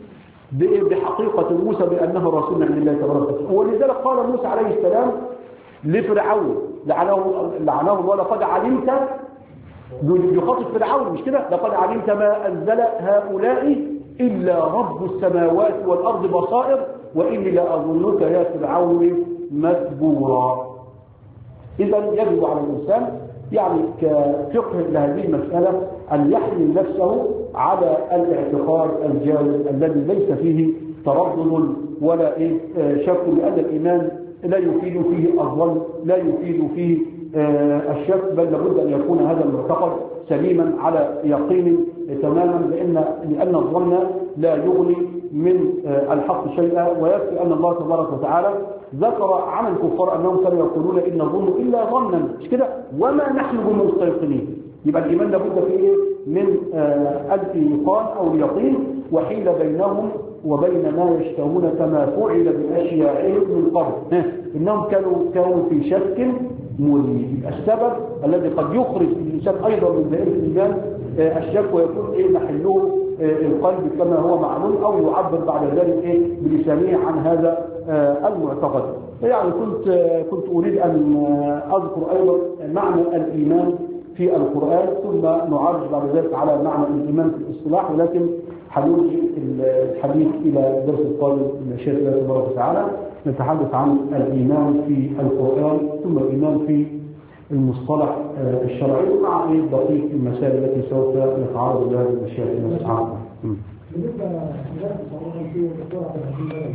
بحقيقة موسى بأنه رسول من الله تبارك وتعالى. ولذلك قال موسى عليه السلام لفرعون لعنه لعنه الله لقد علمت، يخاطب فرعون مش كده، لقد علمت ما أنزل هؤلاء إلا رب السماوات والأرض بصائر وإني لأظنك يا فرعون مسبورا. إذا يجب على الإنسان يعني كفقه لهذه المسألة أن يحمل نفسه على الاعتقاد الجاد الذي ليس فيه تردد ولا إيه شك، لأن الإيمان لا يفيد فيه الظن، لا يفيد فيه الشك، بل لابد أن يكون هذا المعتقد سليما على يقين تماما، لأن لأن الظن لا يغني من الحق شيئا. ويكفي أن الله تبارك وتعالى ذكر عن الكفار أنهم كانوا يقولون إن الظن إلا ظنا مش كده وما نحن بمستيقنين. يبقى الإيمان لابد فيه من الإيقان أو اليقين، وحيل بينهم وبين ما يشتهون كما فعل بأشياعهم من قبل إنهم كانوا كانوا في شك مريب. السبب الذي قد يخرج الإنسان أيضا من دائرة الإيمان الشك ويكون إيه محله القلب كما هو معلوم، أو يعبر بعد ذلك إيه بلسانه عن هذا المعتقد. يعني كنت كنت أريد أن أذكر أيضا معنى الإيمان في القرآن، ثم نعرج بعد ذلك على معنى الإيمان في الاصطلاح، ولكن حنوجه الحديث إلى الدرس القادم إن شاء الله تبارك وتعالى. نتحدث عن الإيمان في القرآن ثم الإيمان في المصطلح الشرعي مع دقيق المسائل التي سوف نتعرض لها بالمشاكل والسعادة. بالنسبة لذلك صراحة في الدكتور عبد الحكيم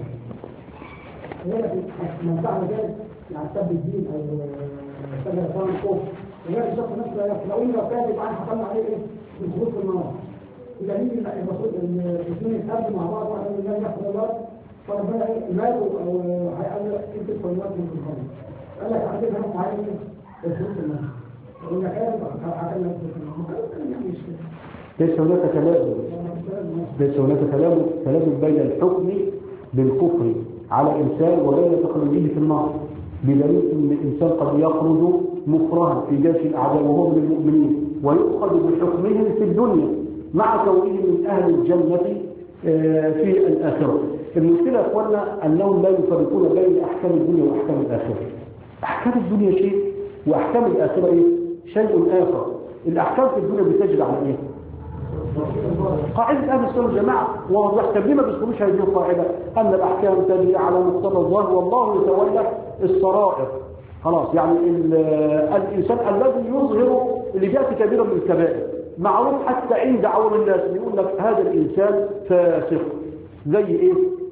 من فعل ذلك يعني سب الدين أو سب إقامة الكفر، وذلك الشخص نفسه لو إنه كاتب عن حصل عليه إيه الخروج في النار. إذا نيجي المفروض الاثنين يتقابلوا مع بعض وأن الله يحفظ الله فربنا إيه ماله أو هيقابل أنت الكلمات من الخمر. قال لك عندنا هم عايزين الخروج في النار. يقول لك كاتب عشان الخروج في النار. ليس هناك تلازم ليس هناك تلازم تلازم بين الحكم بالكفر على إنسان وبين تخليده في النار، بدليل أن الإنسان قد يخرج مكرها في جيش الأعداء وهو من المؤمنين ويؤخذ بحكمهم في الدنيا مع كونه من أهل الجنة في الآخرة. المشكلة يا أخوانا أنهم لا يفرقون بين أحكام الدنيا وأحكام الآخرة. أحكام الدنيا شيء وأحكام الآخرة إيه؟ شيء آخر. الأحكام في الدنيا بتجري على إيه؟ قاعدة أهل السنة والجماعة واضح. طب ليه ما بيذكروش هذه القاعدة أن الأحكام تجري على مقتضى الظاهر والله يتولى السرائر؟ خلاص يعني الإنسان الذي يظهر اللي بيأتي كبيرا من الكبائر معروف حتى عند عوام الناس، يقول لك هذا الإنسان فاسق. زي إيه؟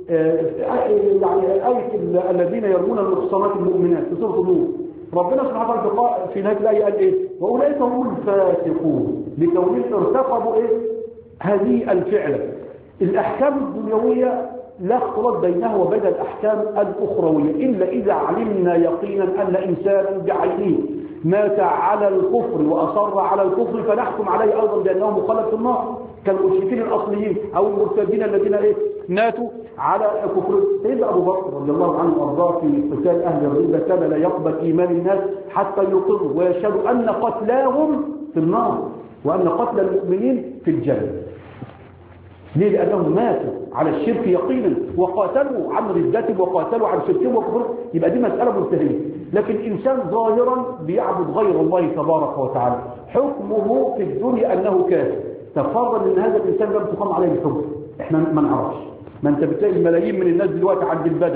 يعني آية الذين يرمون المحصنات المؤمنات في سورة النور، ربنا سبحانه وتعالى في نهاية الآية قال إيه؟ وأولئك هم الفاسقون لكونهم ارتكبوا إيه؟ هذه الفعلة. الأحكام الدنيوية لا اختلاط بينها وبين الأحكام الأخروية إلا إذا علمنا يقينا أن إنسانا بعينه مات على الكفر وأصر على الكفر فنحكم عليه أيضا بأنه مخلد في النار كالمشركين الأصليين أو المرتدين الذين إيه؟ ماتوا على كفر. سيدنا أبو بكر رضي الله عنه وأرضاه في قتال أهل الردة كان لا يقبل إيمان الناس حتى يقروا ويشهدوا أن قتلاهم في النار وأن قتل المؤمنين في الجنة. ليه؟ لأنهم ماتوا على الشرك يقينا وقاتلوا عن ردتهم وقاتلوا عن شركهم وكفرهم. يبقى دي مسألة منتهية. لكن إنسان ظاهرا بيعبد غير الله تبارك وتعالى حكمه في الدنيا أنه كافر، تفضل ان هذا الانسان لم تقام عليه الحكم. احنا ما نعرفش. ما انت بتلاقي الملايين من الناس دلوقتي عند البدوي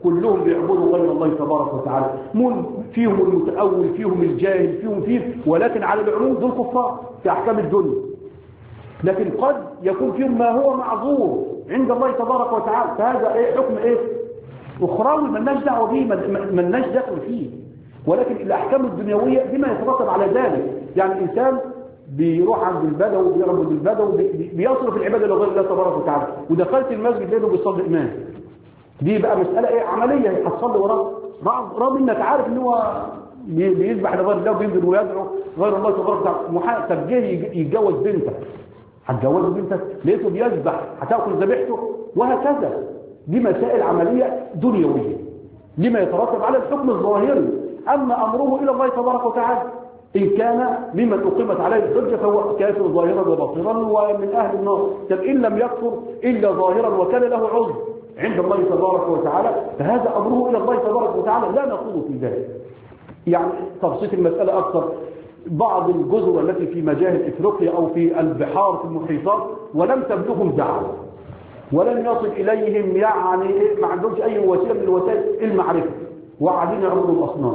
كلهم بيعبدوا غير الله تبارك وتعالى، فيهم المتأول فيهم الجاهل فيهم فيه، ولكن على العموم دول كفار في أحكام الدنيا. لكن قد يكون فيهم ما هو معذور عند الله تبارك وتعالى، فهذا ايه حكم ايه اخروي مالناش دعوه به، مالناش دخل فيه. ولكن الاحكام الدنيويه بما يترتب على ذلك، يعني الانسان بيروح عند البدوي وبيعبد البدوي بيصرف العباده لغير الله تبارك وتعالى، ودخلت المسجد لقيته بيصلي امام، دي بقى مساله ايه عمليه، هتصلي وراه رغم انك عارف ان هو بيذبح لغير الله وبينزل ويدعو غير الله تبارك وتعالى. طب جه يتجوز بنتك، هتجوز بنتك لقيته بيذبح هتاكل ذبيحته، وهكذا. دي مسائل عمليه دنيويه لما يترتب على الحكم الظاهري. اما امره الى الله تبارك وتعالى ان كان ممن اقيمت عليه الحجه فهو كافر ظاهرا وباطنا ومن اهل النار. طب ان لم يكفر الا ظاهرا وكان له عذر عند الله تبارك وتعالى فهذا امره الى الله تبارك وتعالى، لا نقول في ذلك. يعني تبسيط المساله اكثر، بعض الجزر التي في مجاهل افريقيا او في البحار في المحيطات ولم تبلغهم دعوه ولم يصل اليهم، يعني ما عندهمش اي وسيله من الوسائل المعرفه وقاعدين يعبدوا الاصنام.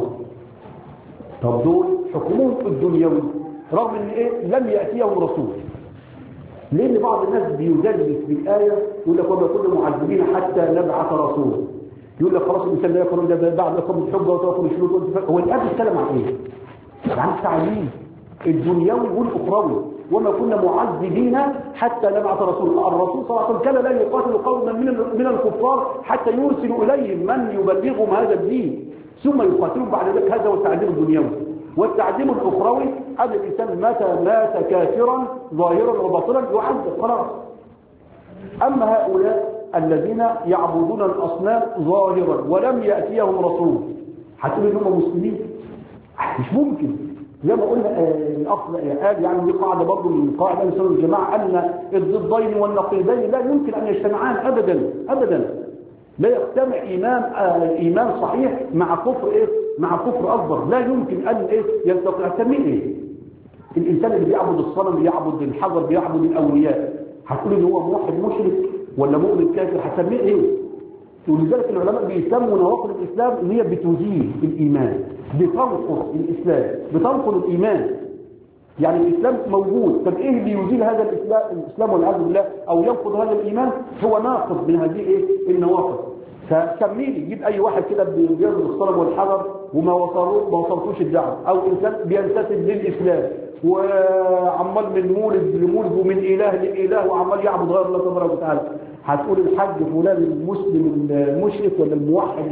طب دول حكمهم الدنيوي رغم ان ايه لم ياتيهم رسول. لان بعض الناس بيجلس بالايه يقول لك وما كنا معذبين حتى نبعث رسول، يقول لك خلاص الانسان لا يخرج بعد يقوم الحجه وتوكل الشروط. هو الاب بيتكلم عن ايه؟ عن التعليم الدنيوي والاخروي. وما كنا معذبين حتى نبعث رسول. الرسول صلى الله عليه وسلم كان لا يقاتل قوما من من الكفار حتى يرسل اليهم من يبلغهم هذا الدين ثم يقاتلون بعد ذلك. هذا هو التعذيب الدنيوي. والتعذيب الاخروي ان الانسان متى مات كافرا ظاهرا وباطنا يعذب خلاص. اما هؤلاء الذين يعبدون الاصنام ظاهرا ولم ياتيهم رسول هتقول انهم مسلمين؟ مش ممكن. زي ما قلنا الاخ قال يعني دي قاعده برضه من قواعد اهل السنه والجماعه ان الضدين والنقيضين لا يمكن ان يجتمعان ابدا ابدا. لا يجتمع ايمان آه ايمان صحيح مع كفر ايه؟ مع كفر اكبر، لا يمكن ان ايه يلتقي. هتسميه ايه؟ الانسان اللي بيعبد الصنم بيعبد الحجر بيعبد الاولياء هتقول ان هو موحد مشرك ولا مؤمن كافر؟ هتسميه ايه؟ ولذلك العلماء بيسموا نواقض الاسلام ان هي بتزيل الايمان، بتنقض الاسلام، بتنقض الايمان. يعني الاسلام موجود، طب ايه اللي يزيل هذا الاسلام الاسلام والعياذ بالله او ينقض هذا الايمان؟ هو ناقض من هذه ايه النواقض. فسميه لي، جيب اي واحد كده بيعبد الصنم والحجر وما وصلوا ما وصلتوش الدعوه، او انسان بينتسب للاسلام وعمال من مولد لمولد ومن اله لاله وعمال يعبد غير الله تبارك وتعالى، هتقول الحج فلان المسلم المشرك ولا الموحد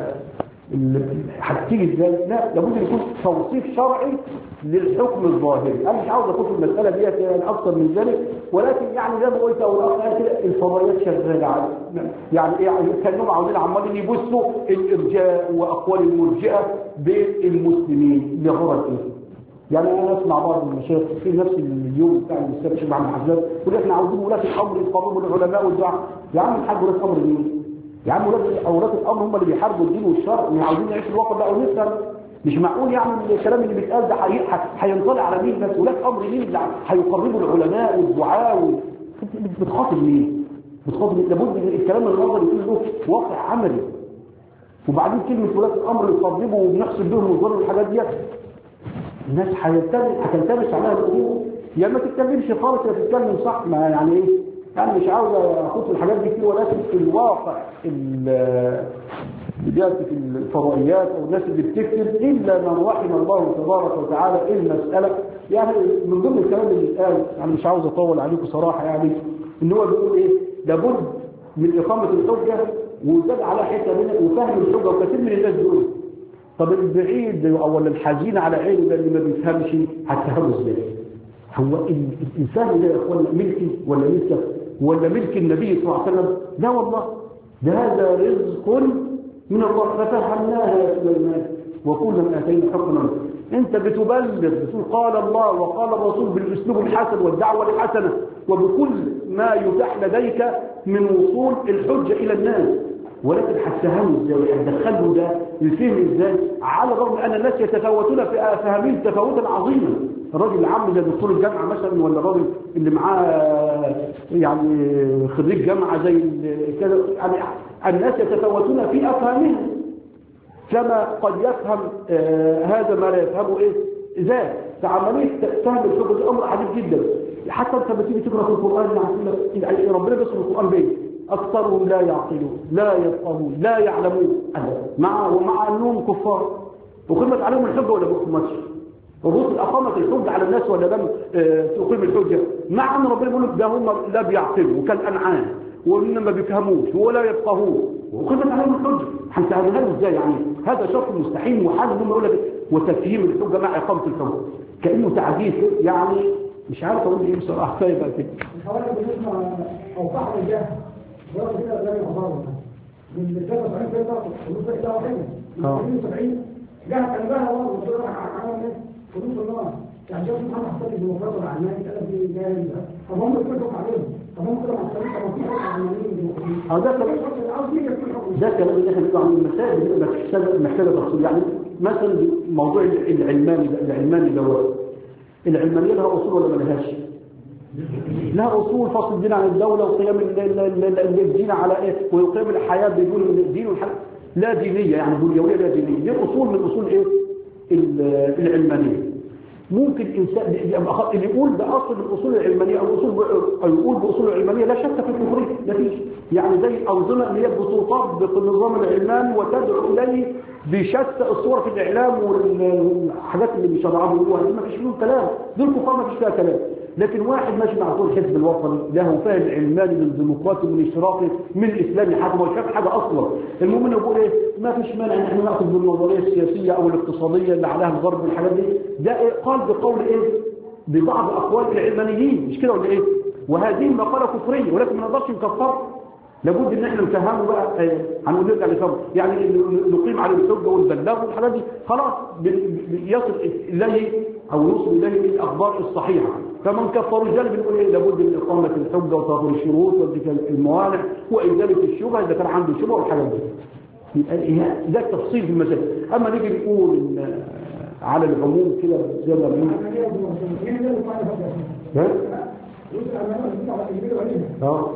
هتيجي ازاي؟ لا، لابد يكون توصيف شرعي للحكم الظاهري. انا مش عاوز اخش في المساله ديت يعني اكثر من ذلك، ولكن يعني زي ما قلت او الاخ كده الفضائيات شغاله يعني ايه، كانهم عاوزين عمالين يبثوا الارجاء واقوال المرجئه بين المسلمين لغرض ايه؟ يعني انا اسمع بعض المشايخ في نفس اليوم بتاع الاستاذ الشيخ محمد حسان يقول احنا عاوزين ولاة الامر يقربوا العلماء والدعاء. يا عم الحاج ولاة الامر مين؟ يا عم ولاة الامر هم اللي بيحاربوا الدين والشرع، اللي عاوزين نعيش الواقع ده ونفهم. مش معقول يعني الكلام اللي بيتقال ده هينطلع على مين بس؟ ولاة امر مين اللي هيقربوا العلماء والدعاء؟ بتخاطب مين؟ بتخاطب مين؟ لابد من الكلام النظري يكون له واقع عملي. وبعدين كلمه ولاة الامر اللي يقربوا وبنحسب بهم وظلوا الحاجات ديت الناس هتلتبس عليها الامور. يا ما تتكلمش خالص يا تتكلم صح. ما يعني ايه؟ يعني مش عاوز اخد في الحاجات دي كتير، ولكن في الواقع اللي بياتي في الفضائيات او الناس اللي بتكتب الا من رحم الله تبارك وتعالى المساله. يعني من ضمن الكلام اللي اتقال يعني مش عاوز اطول عليكم صراحه، يعني ان هو بيقول ايه؟ لابد من اقامه الحجه وزاد على حته منها وفهم الحجه، وكثير من الناس دول طب البعيد او الحزين على عينه ده اللي ما بيفهمش هتفهمه ازاي؟ هو الانسان ده يا اخوانا ملكي ولا ملكك ولا ملك النبي صلى الله عليه وسلم؟ لا والله، ده هذا رزق من الله ففهمناها يا سليمان وكلا اتينا حكما. انت بتبلغ بتقول قال الله وقال الرسول بالاسلوب الحسن والدعوه الحسنه وبكل ما يتاح لديك من وصول الحجه الى الناس، ولكن هتفهمه ازاي وهتدخله ده الفهم ازاي؟ على الرغم ان الناس يتفاوتون في افهامهم تفاوتا عظيما. الراجل العام زي دكتور الجامعه مثلا، ولا الراجل اللي معاه يعني خريج جامعه زي كذا، يعني الناس يتفاوتون في أفهامهم، كما قد يفهم آه هذا ما لا يفهمه إيه ذاك. فعملية فهم الحجة دي أمر عجيب جدا. حتى أنت بتيجي تقرأ في القرآن يعني ربنا بيصف القرآن بيه أكثرهم لا يعقلون لا يفقهون لا يعلمون، مع ومع أنهم كفار وقيمت عليهم الحجة ولا ما قيمتش؟ الرسل أقامت الحجة على الناس ولا لم تقيم الحجة؟ مع أن ربنا يقول ده هم لا بيعقلوا وكالأنعام وإنما ما بيفهموش ولا يفقهون وقيمت عليهم الحجة. هنتهمها له إزاي يعني؟ هذا شرط مستحيل وحال إنهم يقول لك وتفهيم الحجة مع إقامة الحجة كأنه تعجيز يعني. مش عارف أقول إيه بصراحة. كفاية بقى كده. الحوالي بالنسبة أو صح الجهل ولا كده لا يعبر من ثلاثة وسبعين فرقة ونص إلى واحدة من اثنين وسبعين جهل كان بها الله وصدر على ايه حدود الله. يعني شوف محمد حسن الديمقراطية العلماني قال في جاهل طب هم يكونوا عليهم طب هم كده معصرين طب في حكم علمانيين ديمقراطيين اه ده كلام ده كلام اللي احنا بنقول عن المسائل اللي محتاجه محتاجه تفصيل. يعني مثلا موضوع العلماني ده العلماني دوت العلمانية لها أصول ولا ما لهاش؟ لها أصول. فصل الدين عن الدولة وقيام الدين على إيه؟ وقيام الحياة بدون الدين والحياة لا دينية يعني دنيوية لا دينية. دي أصول من أصول إيه؟ العلمانية. ممكن إنسان اللي يقول ده أصل من أصول العلمانية أو أصول أو يقول بأصول العلمانية لا شك في الكفرية مفيش. يعني زي الأنظمة اللي هي بتطبق النظام العلماني وتدعو إليه بشتى الصور في الإعلام والحاجات اللي بيشرعوها بيقولوها دي مفيش فيهم كلام. دول كفار مفيش فيها كلام. لكن واحد ماشي مع طول الحزب الوطني له فاهم علماني من الديمقراطي من الاشتراكي من الإسلامي حاجة ما شاف حاجة أصلا. المهم إنه يقول إيه ما فيش مانع إن إحنا نأخذ بالنظرية السياسية أو الاقتصادية اللي عليها الغرب والحاجات دي. ده إيه؟ قال بقول إيه ببعض أقوال العلمانيين مش كده ولا إيه؟ وهذه مقالة كفرية ولكن ما نقدرش نكفر. لابد ان احنا نفهمه بقى هنقول نرجع لفهم يعني نقيم عليه الحجه والبلاغ والحاجات دي خلاص يصل اليه او يوصل اليه الاخبار الصحيحه. فمن كفروا الجانب بنقول ايه لابد من اقامه الحجه وتوفر الشروط وذكر الموانع وازاله الشبهه اذا كان عنده شبهه والحاجات دي. يبقى ده التفصيل في المسائل. اما نيجي نقول على العموم كده زي ما بنقول اه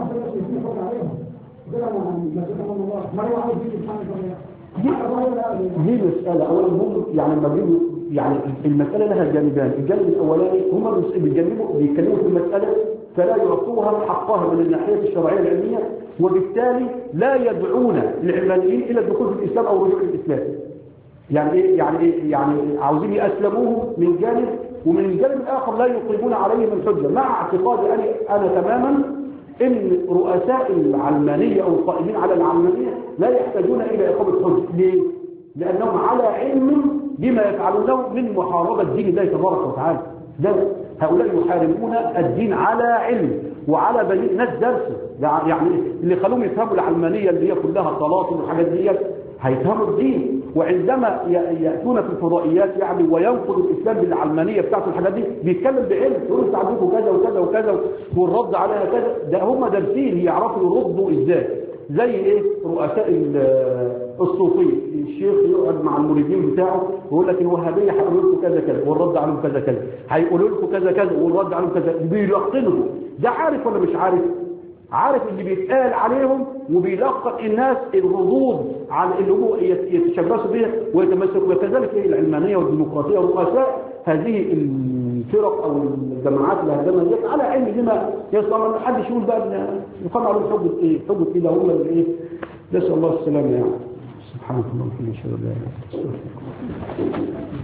دي مسألة أولا هم يعني لما بيجوا يعني المسألة لها جانبان. الجانب الأولاني هم بيجنبوا بيتكلموا في المسألة فلا يعطوها حقها من الناحية الشرعية العلمية وبالتالي لا يدعون العلمانيين إلى الدخول في الإسلام أو رجوع الإسلام. يعني إيه يعني إيه يعني عاوزين يأسلموهم من جانب ومن الجانب الآخر لا يقيمون عليهم الحجة مع اعتقاد أنا, أنا تماما إن رؤساء العلمانية أو القائمين على العلمانية لا يحتاجون إلى إقامة حجة. ليه؟ لأنهم على علم بما يفعلونه من محاربة دين الله تبارك وتعالى. ده هؤلاء يحاربون الدين على علم وعلى بني ناس درسه. يعني اللي خلوهم يفهموا العلمانية اللي هي كلها طلاق والحاجات دي هيفهموا الدين. وعندما يأتون في الفضائيات يعني وينقض الإسلام بالعلمانية بتاعته الحاجات دي بيتكلم بعلم يقول انتوا عندكم كذا وكذا وكذا والرد عليها كذا. ده هم دارسين يعرفوا يردوا ازاي. زي ايه رؤساء الصوفية الشيخ يقعد مع المريدين بتاعه ويقول لك الوهابية هيقولوا لكم كذا كذا والرد عليهم كذا كذا هيقولوا لكم كذا كذا والرد عليهم كذا. بيلقنوا. ده عارف ولا مش عارف؟ عارف اللي بيتقال عليهم وبيلقن الناس الردود على اللي هو يتشبثوا بها ويتمسكوا. وكذلك العلمانية والديمقراطية ورؤساء هذه الفرق او الجماعات اللي هدمها على علم بما يصل. ما حدش يقول بقى يقام عليهم حجة ايه حجة كده هم اللي ايه. نسأل الله السلامة يعني. سبحانك اللهم وبحمدك اشهد ان لا اله الا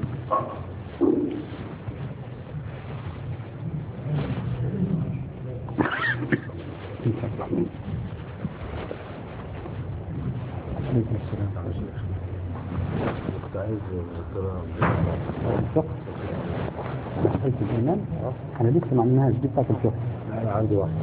انت. عليكم السلام على شيخ. كنت عايز الفقه حيث الإيمان. أنا لسه ما عملناش دي بتاعت الفقه. أنا عندي واحد.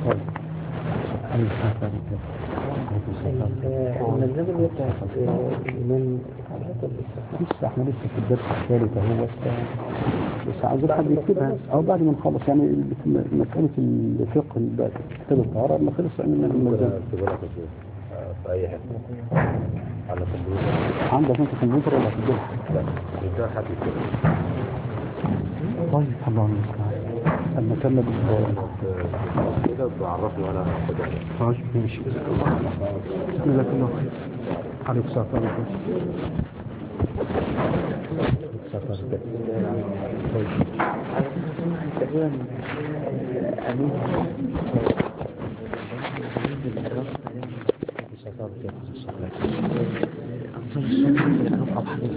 المنظمة اللي بتاعت الإيمان لسه احنا لسه في الدرس الثالث اهو بس عايزين حد يكتبها أو بعد ما نخلص يعني مسألة الفقه كتاب الطهارة لما خلص عملنا المنظمة. في أي حتة على كمبيوتر. عندك أنت كمبيوتر ولا في البيت؟ لا، ده حد يكتبها. طيب الله المستعان. لما كمل كده تعرفني وانا هاخدها. خلاص ماشي. بسم الله كله خير. عليك السلام عليكم. تقريبا أمين أنصار السنة